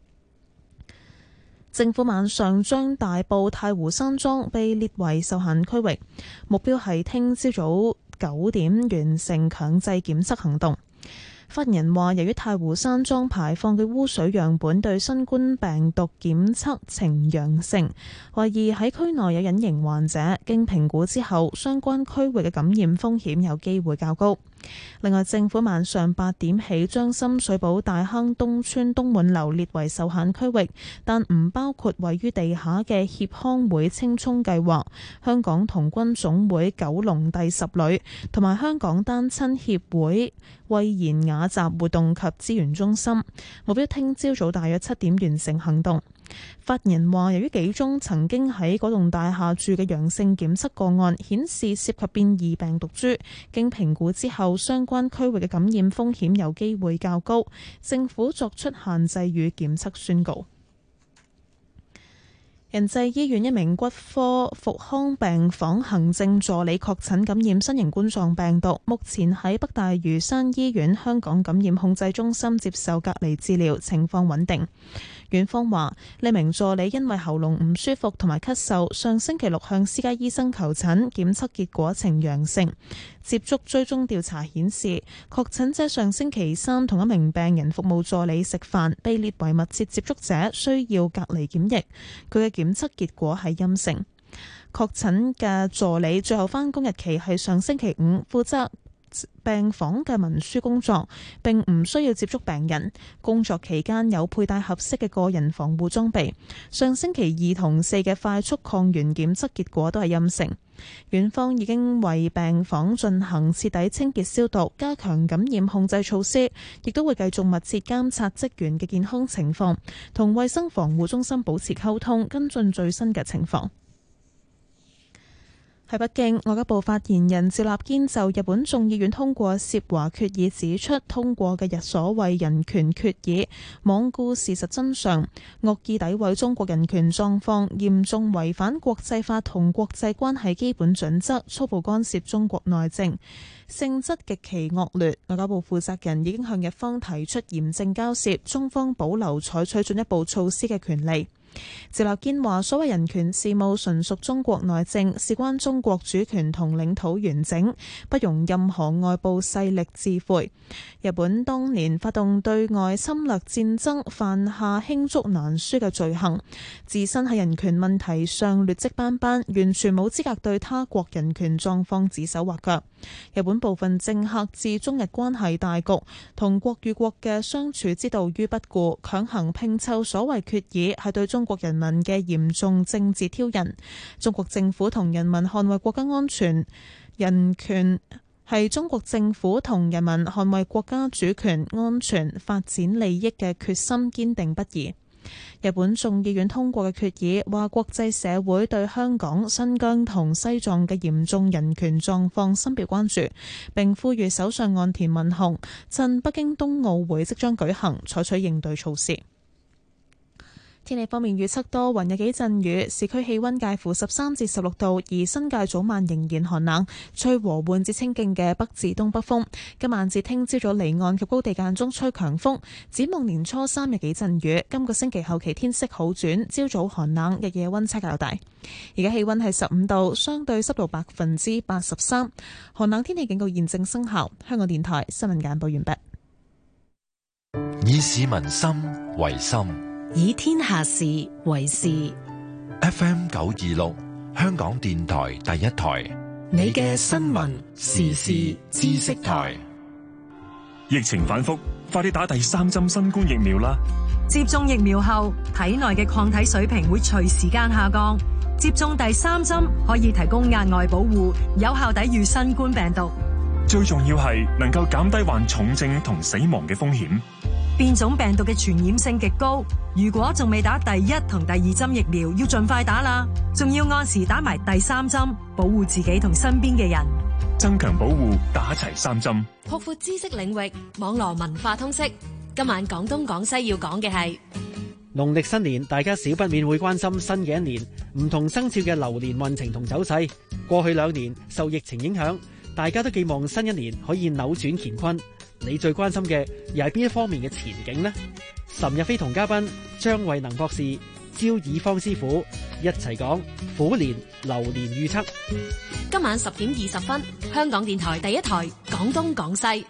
政府晚上將大埔太湖山莊被列為受限區域，目標係聽朝早九點完成強制檢測行動。發言人話，由於太湖山莊排放嘅污水樣本對新冠病毒檢測呈陽性，懷疑喺區內有隱形患者，經評估之後，相關區域嘅感染風險有機會較高。另外，政府晚上八點起將深水埗大坑東村東滿樓列為受限區域，但唔包括位於地下嘅協康會青葱計劃、香港童軍總會九龍第十旅同埋香港單親協會慧賢雅集活動及資源中心，目標聽朝早大約七點完成行動。發言人話，由於幾宗曾經喺嗰棟大廈住嘅陽性檢測個案顯示涉及變異病毒株，經評估之後，相關區域嘅感染風險有機會較高，政府作出限制與檢測宣告。仁濟醫院一名骨科復康病房行政助理確診感染新型冠狀病毒，目前喺北大嶼山醫院香港感染控制中心接受隔離治療，情況穩定。院方話，呢名助理因為喉嚨唔舒服同埋咳嗽，上星期六向私家醫生求診，檢測結果呈陽性。接觸追蹤調查顯示，確診者上星期三同一名病人服務助理食飯，被列為密切接觸者，需要隔離檢疫。佢嘅檢測結果係陰性。確診嘅助理最後返工日期係上星期五，負責病房嘅文書工作，並唔需要接觸病人。工作期間有佩戴合適嘅個人防護裝備。上星期二同四嘅快速抗原檢測結果都係陰性。院方已經為病房進行徹底清潔消毒，加強感染控制措施，亦都會繼續密切監察職員嘅健康情況，同衛生防護中心保持溝通，跟進最新嘅情況。喺北京，外交部發言人趙立堅就日本眾議院通過涉華決議指出，通過嘅日所謂人權決議罔顧事實真相，惡意詆毀中國人權狀況，嚴重違反國際法同國際關係基本準則，粗暴干涉中國內政，性質極其惡劣。外交部負責人已經向日方提出嚴正交涉，中方保留採取進一步措施嘅權利。趙立堅話，所謂人權事務純屬中國內政，事關中國主權同領土完整，不容任何外部勢力置喙。日本當年發動對外侵略戰爭，犯下罄竹難書嘅罪行，自身喺人權問題上劣跡斑斑，完全冇資格對他國人權狀況指手畫腳。日本部分政客置中日關係大局同國與國嘅相處之道於不顧，強行拼湊所謂決議，係對中國人民嘅嚴重政治挑釁。中國政府同人民捍衛國家安全、人權，係中國政府同人民捍衛國家主權、安全、發展利益嘅決心堅定不移。日本眾議院通過嘅決議話，國際社會對香港、新疆同西藏嘅嚴重人權狀況深表關注，並呼籲首相岸田文雄趁北京冬奧會即將舉行，採取應對措施。天氣方面預測多雲，有幾陣雨，市區氣溫介乎十三至十六度，而新界早晚仍然寒冷，吹和緩至清勁嘅北至東北風。今晚至聽朝早離岸及高地間中吹強風。展望年初三有幾陣雨，今個星期後期天色好轉，朝早寒冷，日夜溫差較大。而家氣溫係十五度，相對濕度百分之八十三，寒冷天氣警告現正生效。香港電台新聞簡報完畢。 以市民心為心， 以天下事為事。 F M 九二六，香港電台第一台， 你嘅新聞時事知識台。 疫情反覆，快啲打第三針新冠疫苗啦！ 接種疫苗後，體內嘅抗體水平會隨時間下降。接種第三針可以提供額外保護，有效抵禦新冠病毒。 最重要係能夠減低患重症同死亡嘅風險。 變種病毒嘅傳染性極高，如果仲未打第一同第二針疫苗，要盡快打啦。仲要按時打埋第三針，保護自己同身邊嘅人。 增強保護，打齊三針。 擴闊知識領域，網絡文化通識。今晚廣東廣西要講嘅係農曆新年，大家少不免會關心新嘅一年唔同生肖嘅流年運程同走勢。過去兩年受疫情影響，大家都寄望新一年可以扭轉乾坤。你最關心嘅又係邊一方面嘅前景呢？岑日飛同嘉賓張慧能博士、焦以芳師傅一齊講虎年流年預測。 今晚十點二十分，香港電台第一台廣東廣西。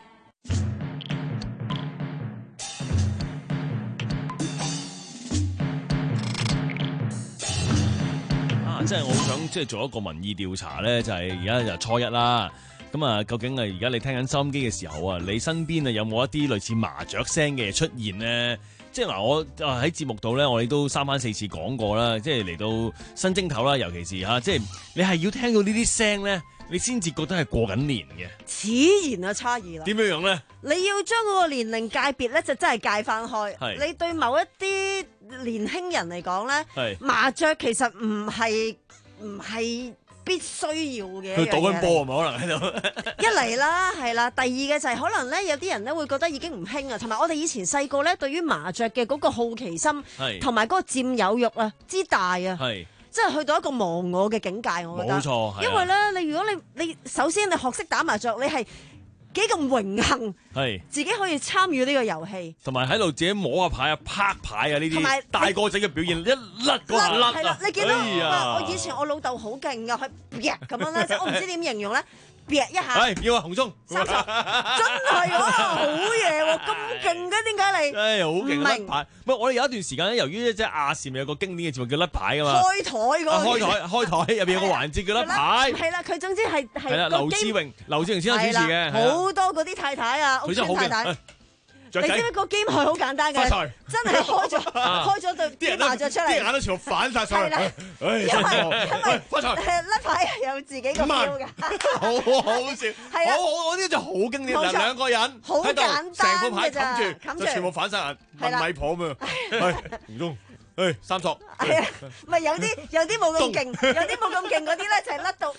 啊，即係我好想即係做一個民意調查咧，就係而家就初一啦。咁啊，究竟啊，而家你聽緊收音機嘅時候啊，你身邊啊有冇一啲類似麻雀聲嘅出現呢？即係嗱，我啊喺節目度咧，我哋都三番四次講過啦，即係嚟到新正頭啦，尤其是嚇，即係你係要聽到呢啲聲咧，你先至覺得係過緊年嘅。 此言啊差異啦。 點樣樣咧？ 你要將嗰個年齡界別咧，就真係界翻開。係。你對某一啲年輕人嚟講咧，麻雀其實唔係唔係必須要嘅。佢賭緊波係咪？可能喺度。一嚟啦，係啦。第二嘅就係可能咧，有啲人咧會覺得已經唔興啊。同埋我哋以前細個咧，對於麻雀嘅嗰個好奇心，同埋嗰個佔有欲啊之大啊，即係去到一個忘我嘅境界。我覺得冇錯。因為咧，你如果你你首先你學識打麻雀，你係幾咁榮幸，係自己可以參與呢個遊戲，同埋喺度自己摸下牌啊、拍牌啊呢啲，同埋大個仔嘅表現一甩嗰下甩啊！你見到我以前我老豆好勁噶，佢劈咁樣咧，即係我唔知點形容咧，劈一下。係要啊，紅中三十，真係喎，好嘢喎，咁勁嘅點解你？誒，好勁甩牌！唔係我哋有一段時間咧，由於即係亞視咪有個經典嘅節目叫甩牌噶嘛，開台嗰個開台開台入邊有個環節叫甩牌，係啦，佢總之係係係啦，劉志榮劉志榮先生主持嘅，好多嗰啲太太啊，屋村太太。你知唔知個 game 係好簡單嘅？真係開咗開咗對啲麻雀出嚟，啲眼都全部反晒上嚟。係啦，因為因為甩牌係有自己個 feel 㗎，好好笑。係啊，我我呢就好經典，嗱兩個人好簡單成副牌冚住，就全部反晒眼，問米婆咁樣，係唔通？誒三索，係啊，唔係有啲有啲冇咁勁，有啲冇咁勁嗰啲咧就係甩到，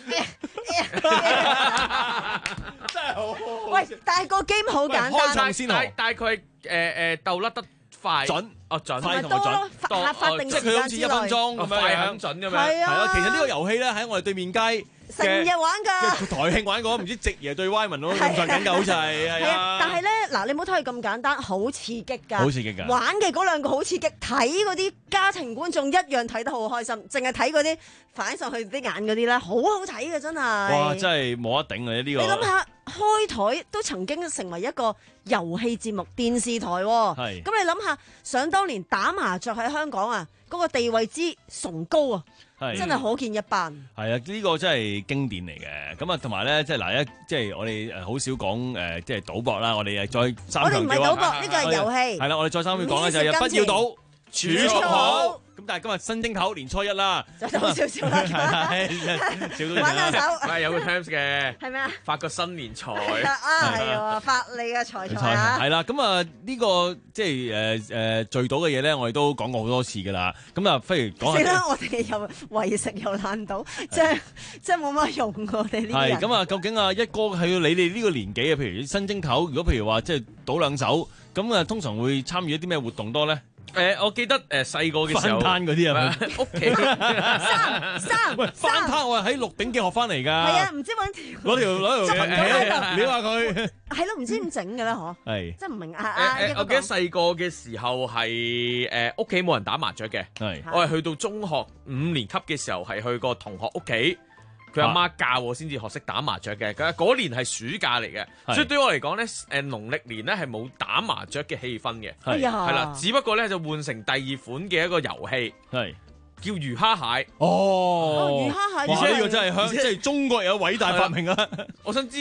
真係好。喂，但係個 game 好簡單，大大概誒誒鬥甩得快準，哦準，快同埋準，法法定時間之內，即係佢好似一分鐘咁樣，係很準咁樣，係啊。其實呢個遊戲咧喺我哋對面街成日玩㗎，台慶玩過，唔知直爺對 Wyman 都咁上緊㗎，好似係係啊。但係咧嗱，你唔好睇佢咁簡單，好刺激㗎，好刺激㗎。玩嘅嗰兩個好刺激，睇嗰啲家庭觀眾一樣睇得好開心，淨係睇嗰啲反上去啲眼嗰啲咧，好好睇嘅真係。哇！真係冇得頂啊！呢個你諗下，開台都曾經成為一個遊戲節目電視台喎。係。咁你諗下，想當年打麻雀喺香港啊，嗰個地位之崇高啊！真係可見一斑。係啊，呢個真係經典嚟嘅。咁啊，同埋咧，即係嗱一，即係我哋誒好少講誒，即係賭博啦。我哋誒再三強調。我哋唔係賭博，呢個係遊戲。係啦，我哋再三要講咧就係不要賭，儲蓄好。咁但係今日新正頭年初一啦，就好少少啦，玩下手。係有個 terms 嘅，係咩啊？發個新年財啊，係喎，發你嘅財財啊！係啦，咁啊呢個即係誒誒聚賭嘅嘢咧，我哋都講過好多次噶啦。咁啊，不如講下。算啦，我哋又為食又爛賭，即係即係冇乜用我哋呢啲人。係咁啊，究竟啊一哥係要你哋呢個年紀啊？譬如新正頭，如果譬如話即係賭兩手，咁啊通常會參與一啲咩活動多咧？誒，我記得誒細個嘅時候，翻攤嗰啲係咪？屋企三三喂，翻攤我係喺鹿鼎記學翻嚟㗎。係啊，唔知揾條攞條攞條撩下佢。係咯，唔知點整嘅咧，嗬。係。真係唔明啊啊！我記得細個嘅時候係誒屋企冇人打麻雀嘅，係我係去到中學五年級嘅時候係去個同學屋企。佢阿媽教我先至學識打麻雀嘅，佢嗰年係暑假嚟嘅，所以對我嚟講咧，誒農曆年咧係冇打麻雀嘅氣氛嘅，係啦，只不過咧就換成第二款嘅一個遊戲，係叫魚蝦蟹。哦，魚蝦蟹，而且呢個真係香，即係中國有偉大發明啊！我想知。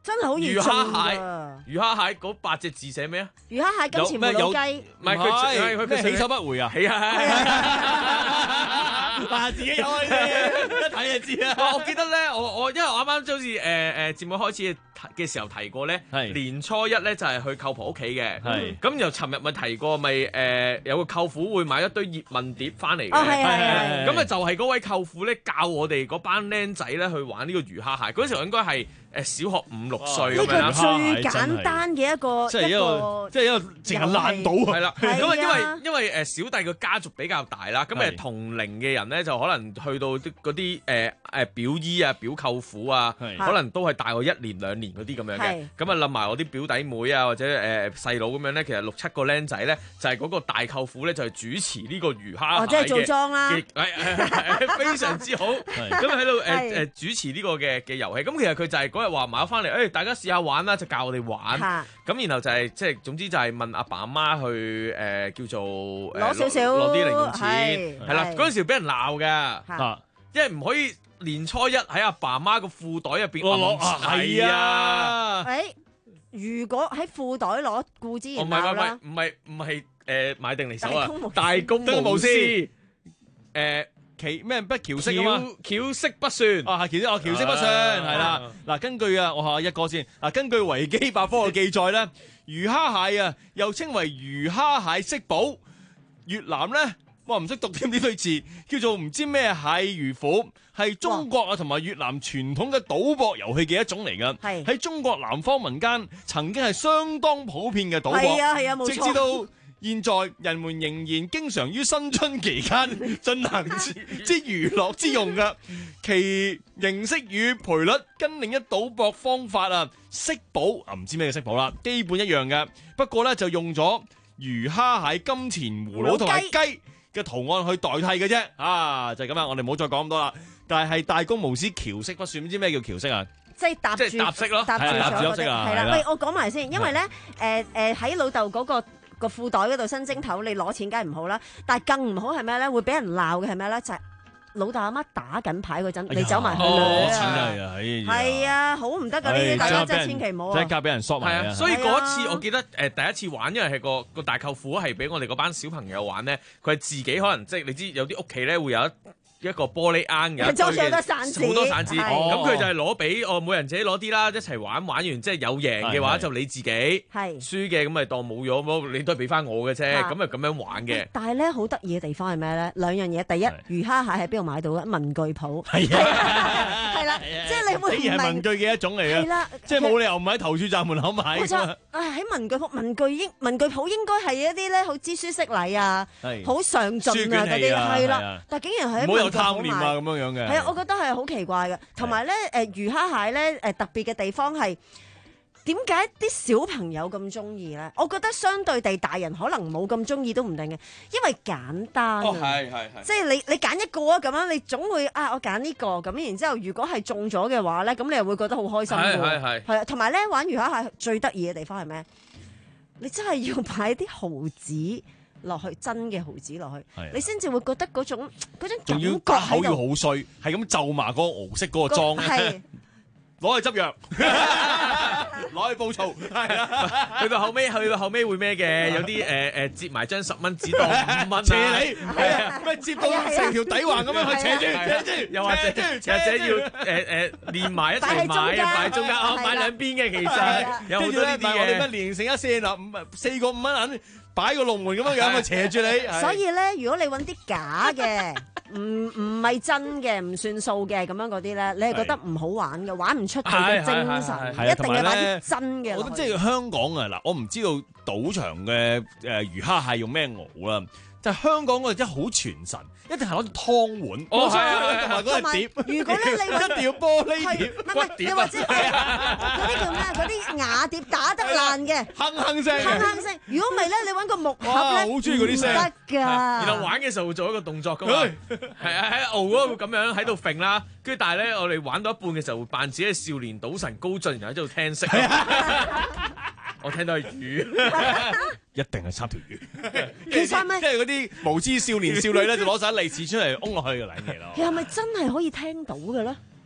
真係好易魚中蝦蟹， 㗎。 魚蝦蟹嗰八隻字寫咩啊？ 魚蝦蟹金錢葫蘆雞， 唔係佢佢咩起手不回啊？ 係啊！ 嗱，自己有啊，一睇就知啦。 我記得咧，我我因為我啱啱即好似誒誒節目開始嘅時候提過咧，年初一咧就係去舅婆屋企嘅。係咁，又尋日咪提過，咪誒有個舅父會買一堆葉問碟翻嚟嘅。 哦，係係係。 咁啊就係嗰位舅父咧教我哋嗰班僆仔咧去玩呢個魚蝦蟹。嗰時候應該係誒小學五六歲咁樣啦。 呢個最簡單嘅一個即係一個即係一個淨係爛到係啦。咁啊因為因為誒小弟個家族比較大啦，咁誒同齡嘅人咧就可能去到啲嗰啲誒誒表姨啊、表舅父啊，可能都係大我一年兩年嗰啲咁樣嘅。咁啊冧埋我啲表弟妹啊，或者誒細佬咁樣咧，其實六七個僆仔咧就係嗰個大舅父咧就係主持呢個魚蝦蟹嘅。 哦，即係做莊啦， 係非常之好。咁喺度誒誒主持呢個嘅嘅遊戲。咁其實佢就係嗰日話買咗翻嚟，誒大家試下玩啦，就教我哋玩。咁然後就係即係總之就係問阿爸阿媽去誒叫做攞少少攞啲零用錢，係啦。嗰陣時俾人鬧㗎，因為唔可以年初一喺阿爸阿媽個褲袋入邊攞。係啊， 誒，如果喺褲袋攞固之然鬧啦。 唔係唔係誒買定離手啊！大公無私誒。 其咩不橋式啊嘛？ 橋式不算啊，係橋式哦，橋式不算係啦。嗱，根據啊，我下一個先。嗱，根據維基百科嘅記載咧，魚蝦蟹啊，又稱為魚蝦蟹色寶。越南咧，哇唔識讀添呢堆字，叫做唔知咩蟹魚虎，係中國啊同埋越南傳統嘅賭博遊戲嘅一種嚟㗎。係喺中國南方民間曾經係相當普遍嘅賭博。 係啊係啊，冇錯。 直至到現在人們仍然經常於新春期間進行之娛樂之用㗎，其形式與賠率跟另一賭博方法啊，色寶啊唔知咩叫色寶啦，基本一樣嘅，不過咧就用咗魚蝦蟹、金錢葫蘆同埋雞嘅圖案去代替嘅啫，啊就係咁啦，我哋唔好再講咁多啦。但係係大公無私，橋式不算，唔知咩叫橋式啊？ 即係搭住即係搭式咯， 搭住咗嗰啲係啦。喂，我講埋先，因為咧誒誒喺老豆嗰個。個褲袋嗰度新蒸頭，你攞錢梗係唔好啦。但係更唔好係咩咧？會俾人鬧嘅係咩咧？就係、是、老豆阿媽打緊牌嗰陣，哎、你走埋去攞錢啊！ 係啊，好唔得㗎呢啲，大家真係千祈唔好啊！ 即係夾俾人索埋啊！ 所以嗰次我記得誒、呃、第一次玩，因為係個個大舅父係俾我哋嗰班小朋友玩咧，佢係自己可能即係你知有啲屋企咧會有一。一個玻璃罌嘅， 裝咗好多散紙， 好多散紙。咁佢就係攞俾我，每人自己攞啲啦，一齊玩。玩完即係有贏嘅話，就你自己；係輸嘅咁咪當冇咗，你都係俾翻我嘅啫。咁咪咁樣玩嘅。 但係咧，好得意嘅地方係咩咧？兩樣嘢，第一，魚蝦蟹喺邊度買到嘅？文具鋪係啊，係啦，即係你會唔明文具嘅一種嚟嘅，係啦，即係冇理由唔喺投注站門口買。 冇錯，喺文具鋪、文具應文具鋪應該係一啲咧好知書識禮啊，好上進啊嗰啲，係啦，但竟然係貪念啊咁樣樣嘅， 係啊，我覺得係好奇怪嘅。同埋咧，誒魚蝦蟹咧，誒特別嘅地方係點解啲小朋友咁中意咧？我覺得相對地，大人可能冇咁中意都唔定嘅，因為簡單啊。 哦，係係係。 即係你你揀一個啊，咁樣你總會啊，我揀呢個咁，然之後如果係中咗嘅話咧，咁你又會覺得好開心嘅。係係係。係啊，同埋咧玩魚蝦蟹最得意嘅地方係咩？你真係要擺啲毫子落去，真嘅毫子落去，你先至會覺得嗰種嗰種感覺喺度。仲要把口要好衰，係咁皺麻嗰個熬色嗰個妝，係攞去執藥，攞去報醋，係啊！ 去到後尾，去到後尾會咩嘅？有啲誒誒折埋張十蚊紙當五蚊啊！ 斜你係啊，咩折到成條底橫咁樣去斜住斜住， 又或者或者要誒誒連埋一齊買啊，買中間啊，買兩邊嘅其實有好多呢啲嘢。 我哋乜連成一線嗱，五四個五蚊銀。擺個龍門咁樣樣去斜住你， 所以咧，如果你揾啲假嘅，唔唔係真嘅，唔算數嘅咁樣嗰啲咧，你係覺得唔好玩嘅，玩唔出佢嘅精神，一定係玩啲真嘅。 我覺得即係香港啊，嗱，我唔知道賭場嘅誒魚蝦蟹用咩熬啦。就香港嗰個真係好傳神，一定係攞住湯碗， 冇錯，同埋嗰個碟。 如果咧你一定要玻璃碟， 骨碟，又或者嗰啲叫咩？嗰啲瓦碟打得爛嘅， 哼哼聲， 哼哼聲。如果唔係咧，你揾個木盒咧， 好中意嗰啲聲， 得㗎。 然後玩嘅時候會做一個動作㗎嘛，係啊，喺熬嗰個咁樣喺度揈啦，跟住但係咧，我哋玩到一半嘅時候會扮自己係少年賭神高進，然後喺度聽聲。我聽到係魚， 一定係三條魚。 其實咪即係嗰啲無知少年少女咧，就攞晒利是出嚟，擁落去嘅撚嘢咯。 其實係咪真係可以聽到嘅咧？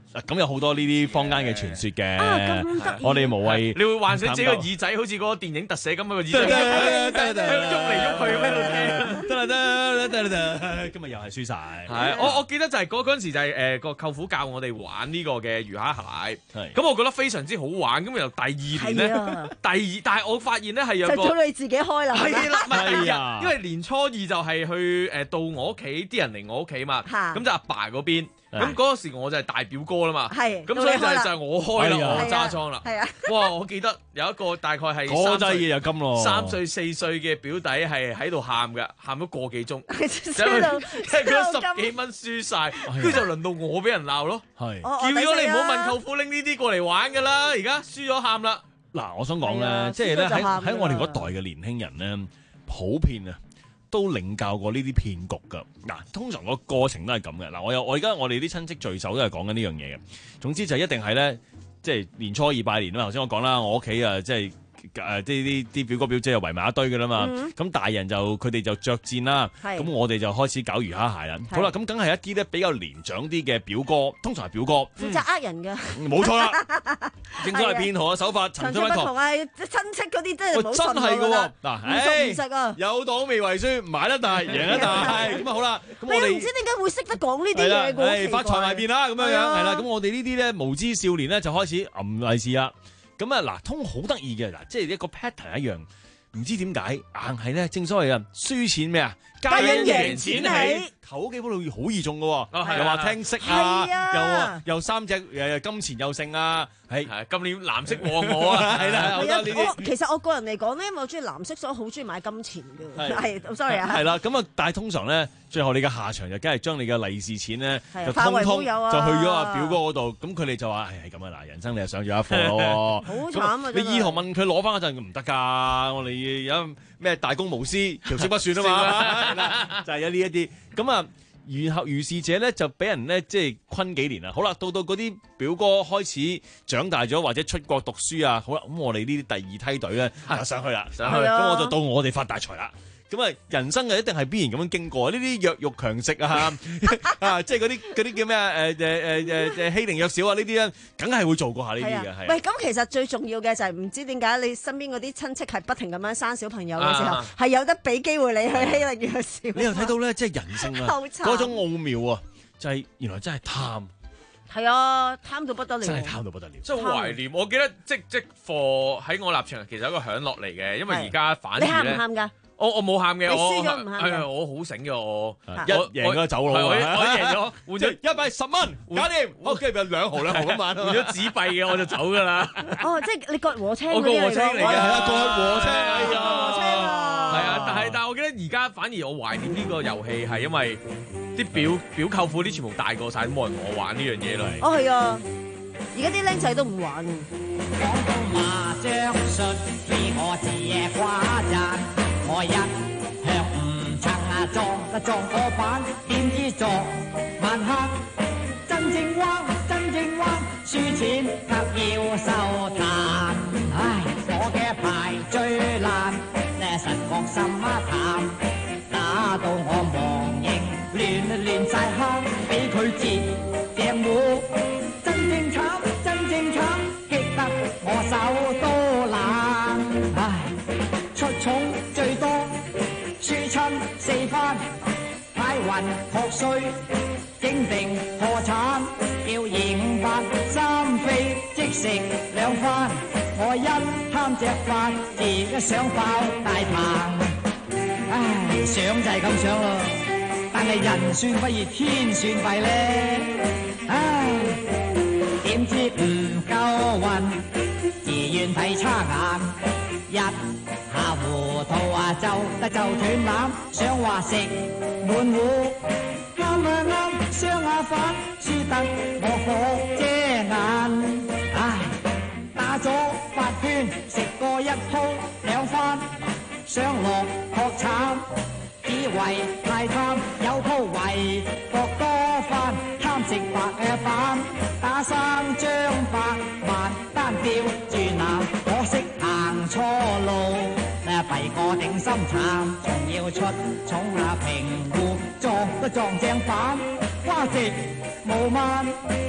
咁有好多呢啲坊間嘅傳說嘅，我哋無謂。 你會幻想自己個耳仔好似嗰個電影特寫咁樣個耳仔，喐嚟喐去咁喺度聽。得啦得得得得， 今日又係輸晒。 係我我記得就係嗰嗰陣時就係誒個舅父教我哋玩呢個嘅魚蝦蟹，咁我覺得非常之好玩。咁由第二年咧，第二但係我發現咧係有個就到你自己開啦， 係啦，係啊，因為年初二就係去誒到我屋企，啲人嚟我屋企嘛，咁就阿爸嗰邊。咁嗰個時我就係大表哥啦嘛，咁所以就係就係我開啦，我揸莊啦。哇！我記得有一個大概係嗰劑嘢就金咯， 三歲四歲嘅表弟係喺度喊嘅，喊咗個幾鐘， 輸到即係佢十幾蚊輸晒，跟住就輪到我俾人鬧咯。係叫咗你唔好問舅父拎呢啲過嚟玩㗎啦，而家輸咗喊啦。 嗱，我想講咧，即係咧喺喺我哋嗰代嘅年輕人咧，普遍啊，都領教過呢啲騙局㗎。嗱，通常個過程都係咁嘅。嗱，我有我而家我哋啲親戚聚首都係講緊呢樣嘢嘅。總之就一定係咧，即係年初二拜年啊嘛。頭先我講啦，我屋企啊，即係誒啲啲啲表哥表姐又圍埋一堆㗎啦嘛。咁、嗯、大人就佢哋就着戰啦。咁我哋就開始搞魚蝦蟹啦。好啦，咁梗係一啲咧比較年長啲嘅表哥，通常係表哥負責呃人㗎。 冇、嗯、錯啦，正所謂騙徒嘅手法層出不窮。 啊，親戚嗰啲真係冇真係㗎喎。嗱， 唔熟唔食啊， 有黨未為輸，買得大贏得大。咁啊好啦，咁我哋唔知點解會識得講呢啲嘢㗎。 發財埋邊啦咁樣樣係啦。咁我哋呢啲咧無知少年咧就開始揞利是啦。咁啊嗱，通好得意嘅嗱，即係一個 pattern 一樣，唔知點解硬係咧，正所謂啊，輸錢咩啊，皆因贏錢起。頭幾鋪路好易中嘅喎，又話聽色啊，又又三隻誒金錢又勝啊，係今年藍色旺我啊，係啦，好多呢啲。 其實我個人嚟講咧，因為我中意藍色，所以好中意買金錢嘅，係，sorry 啊。 係啦，咁啊，但係通常咧，最後你嘅下場就梗係將你嘅利是錢咧，就通通就去咗阿表哥嗰度，咁佢哋就話係咁啊嗱，人生你係上咗一課咯。好慘啊！ 你以後問佢攞翻嗰陣唔得㗎，我哋有咩大公無私，條息不算啊嘛，就係有呢一啲。咁啊，然後如是者咧就俾人咧即係困幾年啦。好啦，到到嗰啲表哥開始長大咗或者出國讀書啊，好啦，咁我哋呢啲第二梯隊咧就上去啦，上去，咁我就到我哋發大財啦。咁啊，人生啊一定係必然咁樣經過。呢啲弱肉強食啊，啊，即係嗰啲嗰啲叫咩啊？誒誒誒誒欺凌弱小啊，呢啲咧，梗係會做過下呢啲嘅。係。 喂，咁其實最重要嘅就係唔知點解你身邊嗰啲親戚係不停咁樣生小朋友嘅時候，係、啊、有得俾機會你去欺凌弱小。 你又睇到咧，即係人性啊，嗰種奧妙啊，就係、是、原來真係貪。 係啊，貪到不得了。 真係貪到不得了。 真係好懷念。我記得即即貨喺我立場，其實有一個享樂嚟嘅，因為而家反而咧。你喊唔喊㗎？我我冇喊嘅，我係我好醒嘅，我一贏咗走咯， 我贏咗換咗一百十蚊，搞掂，我跟住兩毫兩毫咁買， 換咗紙幣嘅我就走噶啦。 哦，即係你割禾青嗰啲嚟嘅， 我割禾青嚟嘅，係啊，割禾青， 係啊，禾青啊， 係啊，但係但係我記得而家反而我懷念呢個遊戲係因為啲表表舅父啲全部大個晒，冇人同我玩呢樣嘢咯。 哦，係啊，而家啲僆仔都唔玩。 講到麻將術，為何自誇讚？我一向唔曾啊撞啊撞我板，點知撞晚黑真正彎真正彎，輸錢卻要收攤。唉，我嘅牌最爛，呢神惡心啊淡，打到我忘形亂亂晒坑，俾佢截掟我，真正慘真正慘，激得我手都爛。唉，出重最多，輸親四番，太暈學衰，整定破產，要刑罰三飛，即食兩番。我一貪隻飯，自己想爆大棚。唉，想就係咁想咯，但係人算不如天算弊咧。唉，點知唔夠運，自願睇差眼，一下糊塗啊就得就斷纜，想話食滿壺，啱啊啱，相下反，輸得我火遮眼。唉，打咗八圈，食過一鋪兩番，想落確慘，以為太貪，有鋪為博多番，貪食白嘅板，打生張百萬，單吊住男，可惜行錯路，弊個定心慘，仲要出重下平湖，撞都撞正反，花值無萬，得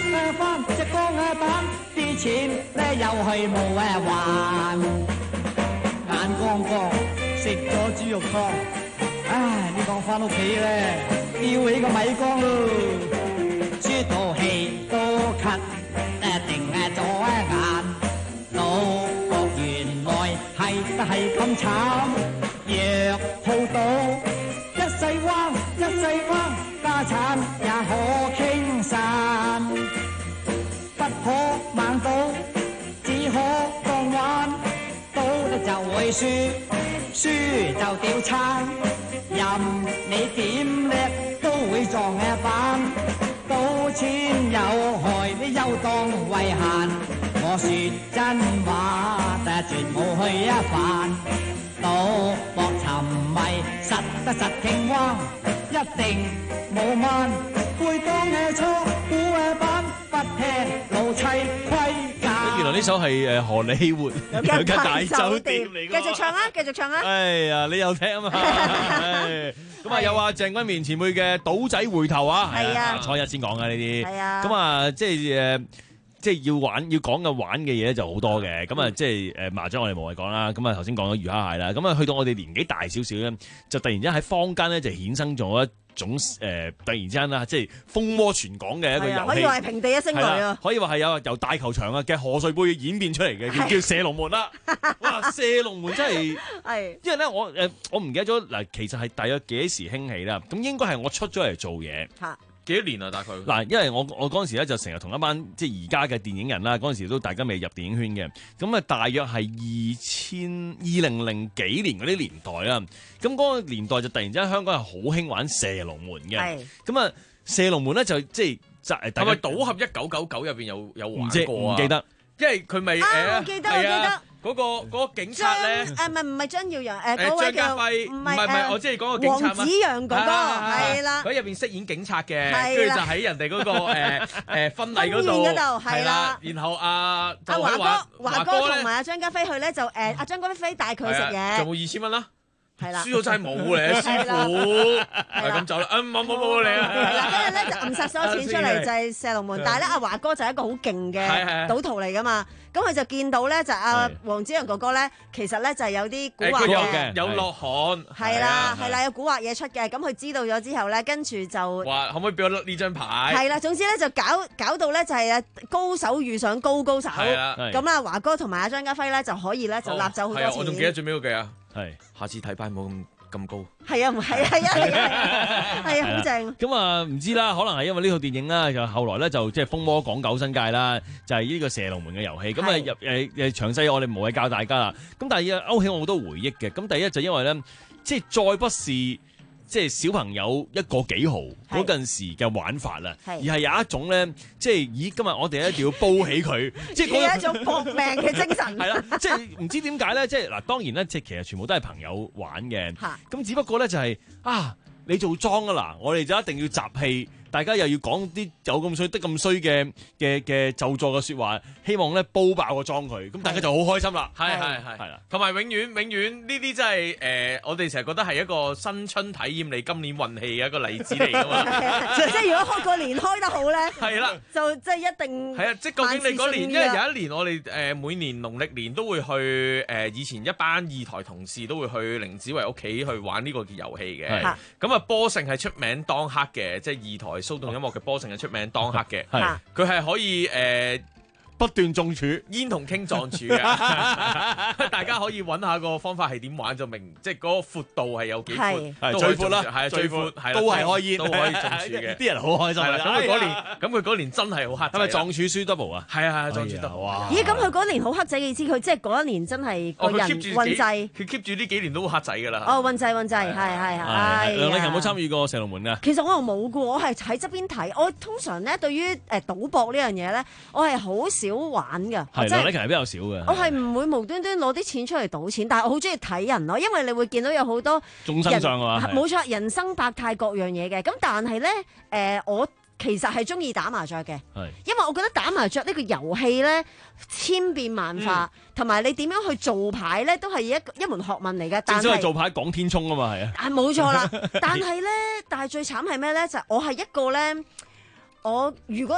翻隻光蛋，啲錢咧又係冇誒還。眼光光食咗豬肉湯，唉，呢講翻屋企咧，吊起個米缸咯，出到氣都咳，誒定誒咗眼，老國原來係得係咁慘，藥鋪到一世彎一世彎，家產也可傾散，不可盲賭，只可當玩。賭得就會輸，輸就掉餐，任你點叻都會撞嘅板。賭錢有害，你又當為閒。我說真話，但絕冇去一飯。賭博沉迷，實得實聽話，一定冇慢。會當嘅錯，估嘅板，不聽老妻規架。 原來呢首係誒荷里活有間大酒店嚟㗎。 繼續唱啦，繼續唱啦。 哎呀，你又聽啊嘛。咁啊，有啊鄭君綿前輩嘅《賭仔回頭》啊。係啊，初一先講啊呢啲。係啊。咁啊，即係誒。即係要玩要講嘅玩嘅嘢就好多嘅，咁啊即係誒麻雀我哋無謂講啦，咁啊頭先講咗魚蝦蟹啦，咁啊去到我哋年紀大少少咧，就突然之間喺坊間咧就衍生咗一種誒、呃、突然之間啦，即係風靡全港嘅一個遊戲， 可以話係平地一聲雷啊！ 可以話係有由大球場啊嘅賀歲杯演變出嚟嘅，叫叫射龍門啦！哇，射龍門真係係，因為咧我誒我唔記得咗嗱，其實係大約幾時興起啦？咁應該係我出咗嚟做嘢。 幾多年啊？大概嗱，因為我我嗰陣時咧就成日同一班即係而家嘅電影人啦，嗰陣時都大家未入電影圈嘅，咁啊大約係二千二零零幾年嗰啲年代啦，咁嗰個年代就突然之間香港係好興玩射龍門嘅，咁啊射龍門咧就即係就係係咪賭俠一九九九入邊有有玩過啊？ 唔記得， 因為佢咪誒，我記得我記得。 嗰個嗰個警察咧， 誒唔係唔係張耀揚，誒嗰位叫唔係唔係唔係，我即係講個警察嘛。 黃子揚哥哥係啦， 佢喺入邊飾演警察嘅，跟住就喺人哋嗰個誒誒婚禮嗰度係啦。然後阿阿華哥華哥同埋阿張家輝去咧就誒阿張家輝帶佢食嘢， 仲冇二千蚊啦。係啦，輸咗真係冇咧，師傅係咁走啦，嗯冇冇冇你啊！ 嗱，跟住咧就暗殺所有錢出嚟就係射龍門，但係咧阿華哥就係一個好勁嘅賭徒嚟噶嘛，咁佢就見到咧就阿黃子揚哥哥咧，其實咧就係有啲蠱惑嘅， 有落汗， 係啦係啦有蠱惑嘢出嘅，咁佢知道咗之後咧，跟住就話可唔可以俾我甩呢張牌？ 係啦，總之咧就搞搞到咧就係高手遇上高高手，咁啊華哥同埋阿張家輝咧就可以咧就立走好多錢。 我仲記得最尾嗰句啊！ 係， 下次睇牌冇咁咁高。 係啊，唔係啊，係啊，係啊，係啊，好正。 咁啊，唔知啦，可能係因為呢套電影啦，就後來咧就即係風靡港九新界啦，就係呢個射龍門嘅遊戲。咁啊入誒誒詳細我哋冇謂教大家啦。咁但係勾起我好多回憶嘅。咁第一就因為咧，即係再不是。即係小朋友一個幾毫嗰陣時嘅玩法啦，而係有一種咧，即係咦今日我哋一定要煲起佢，即係嗰一種搏命嘅精神。 係啦，即係唔知點解咧，即係嗱當然咧，即係其實全部都係朋友玩嘅，咁只不過咧就係、是、啊你做莊啊嗱，我哋就一定要集氣。大家又要講啲有咁衰的咁衰嘅嘅嘅咒詛嘅説話，希望咧煲爆個莊佢，咁大家就好開心啦。 係係係係啦，同埋永遠永遠呢啲真係誒，我哋成日覺得係一個新春體驗你今年運氣嘅一個例子嚟㗎嘛。 即係如果開個年開得好咧， 係啦， 就即係一定係啊！即係究竟你嗰年，因為有一年我哋誒每年農曆年都會去誒以前一班二台同事都會去凌子維屋企去玩呢個遊戲嘅。咁啊，波勝係出名當黑嘅，即係二台騷動音樂嘅波勝係出名當黑嘅，佢係可以誒。呃不斷中柱， 煙同傾撞柱嘅，大家可以揾下個方法係點玩就明，即係嗰個闊度係有幾闊， 係最闊啦， 係啊最闊，係都係開煙， 都可以中柱嘅， 啲人好開心。 咁佢嗰年，咁佢嗰年真係好黑。 係咪撞柱輸 double 啊？ 係啊係撞柱 double。 咦？咁佢嗰年好黑仔嘅意思，佢即係嗰一年真係個人運滯， 佢 keep 住呢幾年都好黑仔㗎啦。 哦，運滯運滯，係係係。 梁麗琴有冇參與過射龍門㗎？ 其實我又冇㗎，我係喺側邊睇。我通常咧對於誒賭博呢樣嘢咧，我係好少玩㗎。 係，梁麗琴係比較少嘅。 我係唔會無端端攞啲錢出嚟賭錢，但係我好中意睇人咯，因為你會見到有好多眾生相啊嘛， 冇錯，人生百態各樣嘢嘅。咁但係咧，誒、呃、我其實係中意打麻雀嘅，因為我覺得打麻雀呢個遊戲咧千變萬化，同埋、嗯、你點樣去做牌咧，都係一一門學問嚟嘅。但係做牌講天衝啊嘛，係啊。 係冇錯啦，但係咧，但係最慘係咩咧？就係、我係一個咧，我如果嗱。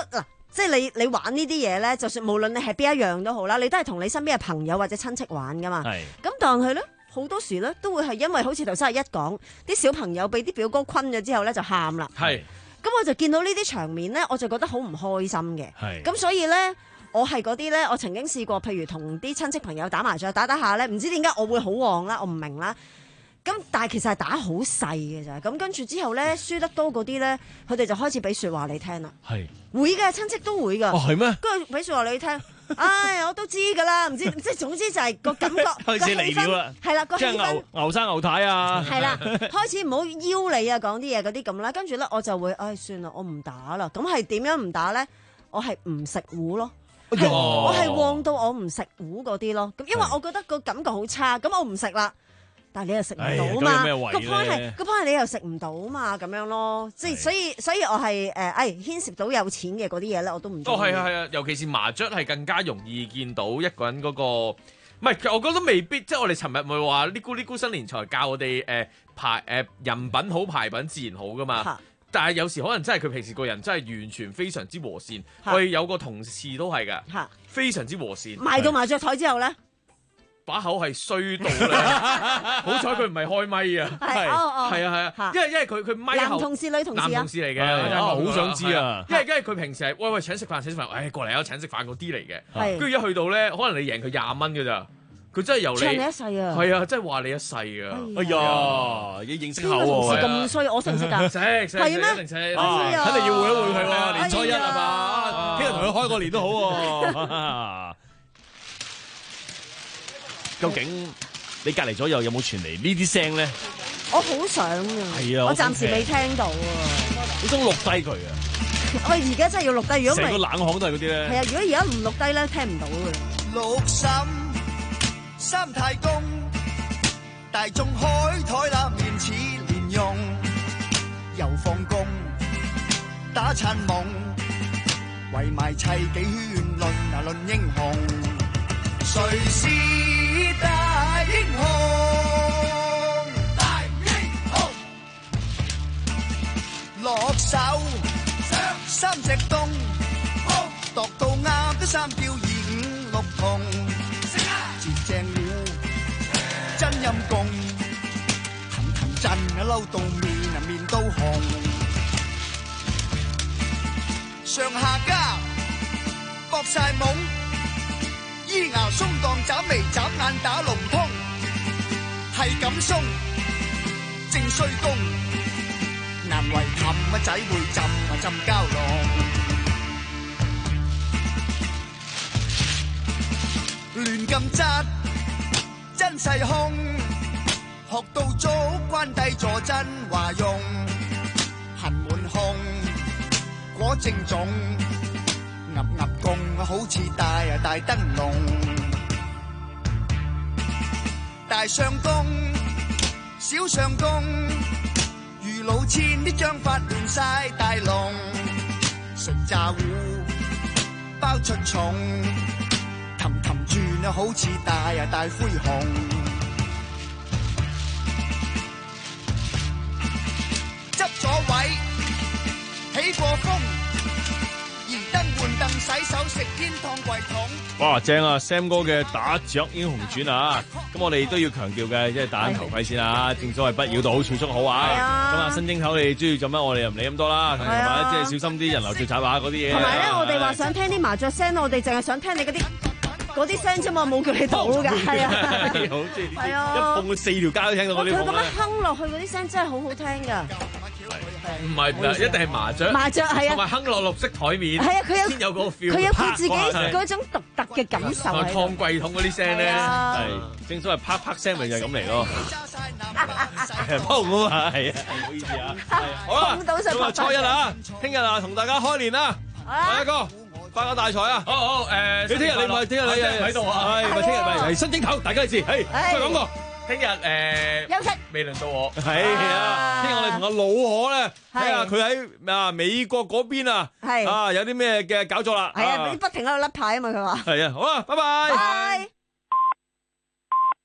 即係你你玩呢啲嘢咧，就算無論你係邊一樣都好啦，你都係同你身邊嘅朋友或者親戚玩噶嘛。係。咁但係咧，好多時咧都會係因為好似頭先阿一講，啲小朋友俾啲表哥昆咗之後咧就喊啦。係。咁我就見到呢啲場面咧，我就覺得好唔開心嘅。係。咁所以咧，我係嗰啲咧，我曾經試過，譬如同啲親戚朋友打麻雀，打打下咧，唔知點解我會好旺啦，我唔明啦。咁但係其實係打好細嘅咋。咁跟住之後咧，輸得多嗰啲咧，佢哋就開始俾説話你聽啦。係。會嘅，親戚都會㗎。哦，係咩？跟住俾説話你聽。唉，我都知㗎啦，唔知即係總之就係個感覺開始嚟了啦，係啦個氣氛，即係牛牛生牛太啊，係啦，開始唔好邀你啊講啲嘢嗰啲咁啦，跟住咧我就會唉算啦，我唔打啦。咁係點樣唔打咧？我係唔食糊咯，我係旺到我唔食糊嗰啲咯。咁因為我覺得個感覺好差，咁我唔食啦。但係你又食唔到嘛？個 point 係個 point 係你又食唔到嘛？咁樣咯，即係所以所以我係誒誒牽涉到有錢嘅嗰啲嘢咧，我都唔。哦，係啊係啊，尤其是麻雀係更加容易見到一個人嗰個，唔係，我覺得未必，即係我哋尋日咪話呢咕呢咕新年財教我哋誒排誒人品好牌品自然好噶嘛。但係有時可能真係佢平時個人真係完全非常之和善。我哋有個同事都係㗎，非常之和善。賣到麻雀台之後咧？把口係衰到咧，好彩佢唔係開咪啊！係，係啊係啊，因為因為佢佢咪後男同事女同事啊，男同事嚟嘅，好想知啊！因為因為佢平時係喂喂請食飯請食飯，誒過嚟啊請食飯嗰啲嚟嘅，跟住一去到咧，可能你贏佢廿蚊㗎咋，佢真係由你唱你一世啊！係啊，真係話你一世啊！哎呀，要認識下喎！同事咁衰，我識唔識㗎？識識係咩？一定識，肯定要會一會佢喎，年初一係嘛？聽日同佢開個年都好喎。究竟你隔離左右有冇傳嚟呢啲聲咧？我好想啊！係啊，我暫時未聽到啊！你想錄低佢啊？我而家真係要錄低，如果唔係成個冷巷都係嗰啲咧。係啊，如果而家唔錄低咧，聽唔到嘅。六嬸三太公，大眾開台啦，面似蓮蓉，又放工打餐夢，圍埋砌幾圈論啊論英雄，誰是大英雄？大英雄，落手三隻冬，度到啱都三吊二五六同，截正了真陰公，騰騰震啊嬲到面啊面都紅，上下家搏晒懵。咿牙鬆蕩眨眉眨眼打龍通，係咁鬆正衰公，難為氹啊仔會浸啊浸蛟龍，亂咁質真勢空，學到足關帝坐真話用，痕滿胸果正種。鴨鴨公好似大啊大燈籠，大相公小相公，如老千啲章法亂晒大龍，純炸糊包出重，氹氹轉啊好似大啊大灰熊，執咗位起過風。洗手食煙燙櫃桶，哇正啊 Sam 哥嘅打雀英雄傳啊！咁我哋都要強調嘅，即係戴緊頭盔先啊！正所謂不要到好處蓄好啊！咁啊新正頭你中意做乜？我哋又唔理咁多啦，同埋即係小心啲人流聚集啊嗰啲嘢。同埋咧，我哋話想聽啲麻雀聲，我哋淨係想聽你嗰啲嗰啲聲啫嘛，冇叫你賭㗎。係啊，好中意係啊，一碰四條街都聽到嗰啲。佢咁樣哼落去嗰啲聲真係好好聽㗎。唔係唔係，一定係麻雀。麻雀係啊，同埋哼落綠色台面。係啊，佢有先有嗰個 feel。佢有佢自己嗰種獨特嘅感受。燙櫃桶嗰啲聲咧，係正所謂啪啪聲，咪就係咁嚟咯。砰啊嘛，係啊，唔好意思啊。好啦，咁啊初一啦，聽日啊同大家開年啦，大哥發個大財啊！好好誒，你聽日你唔係聽日你喺度啊？係咪聽日咪係新正頭？大家嚟試，係再講過。聽日誒休息，未輪到我。係啊，聽日我哋同阿老可咧睇下佢喺啊美國嗰邊啊，係啊有啲咩嘅搞作啦。係啊，不停喺度甩牌啊嘛，佢話。係啊，好啦，拜拜。拜。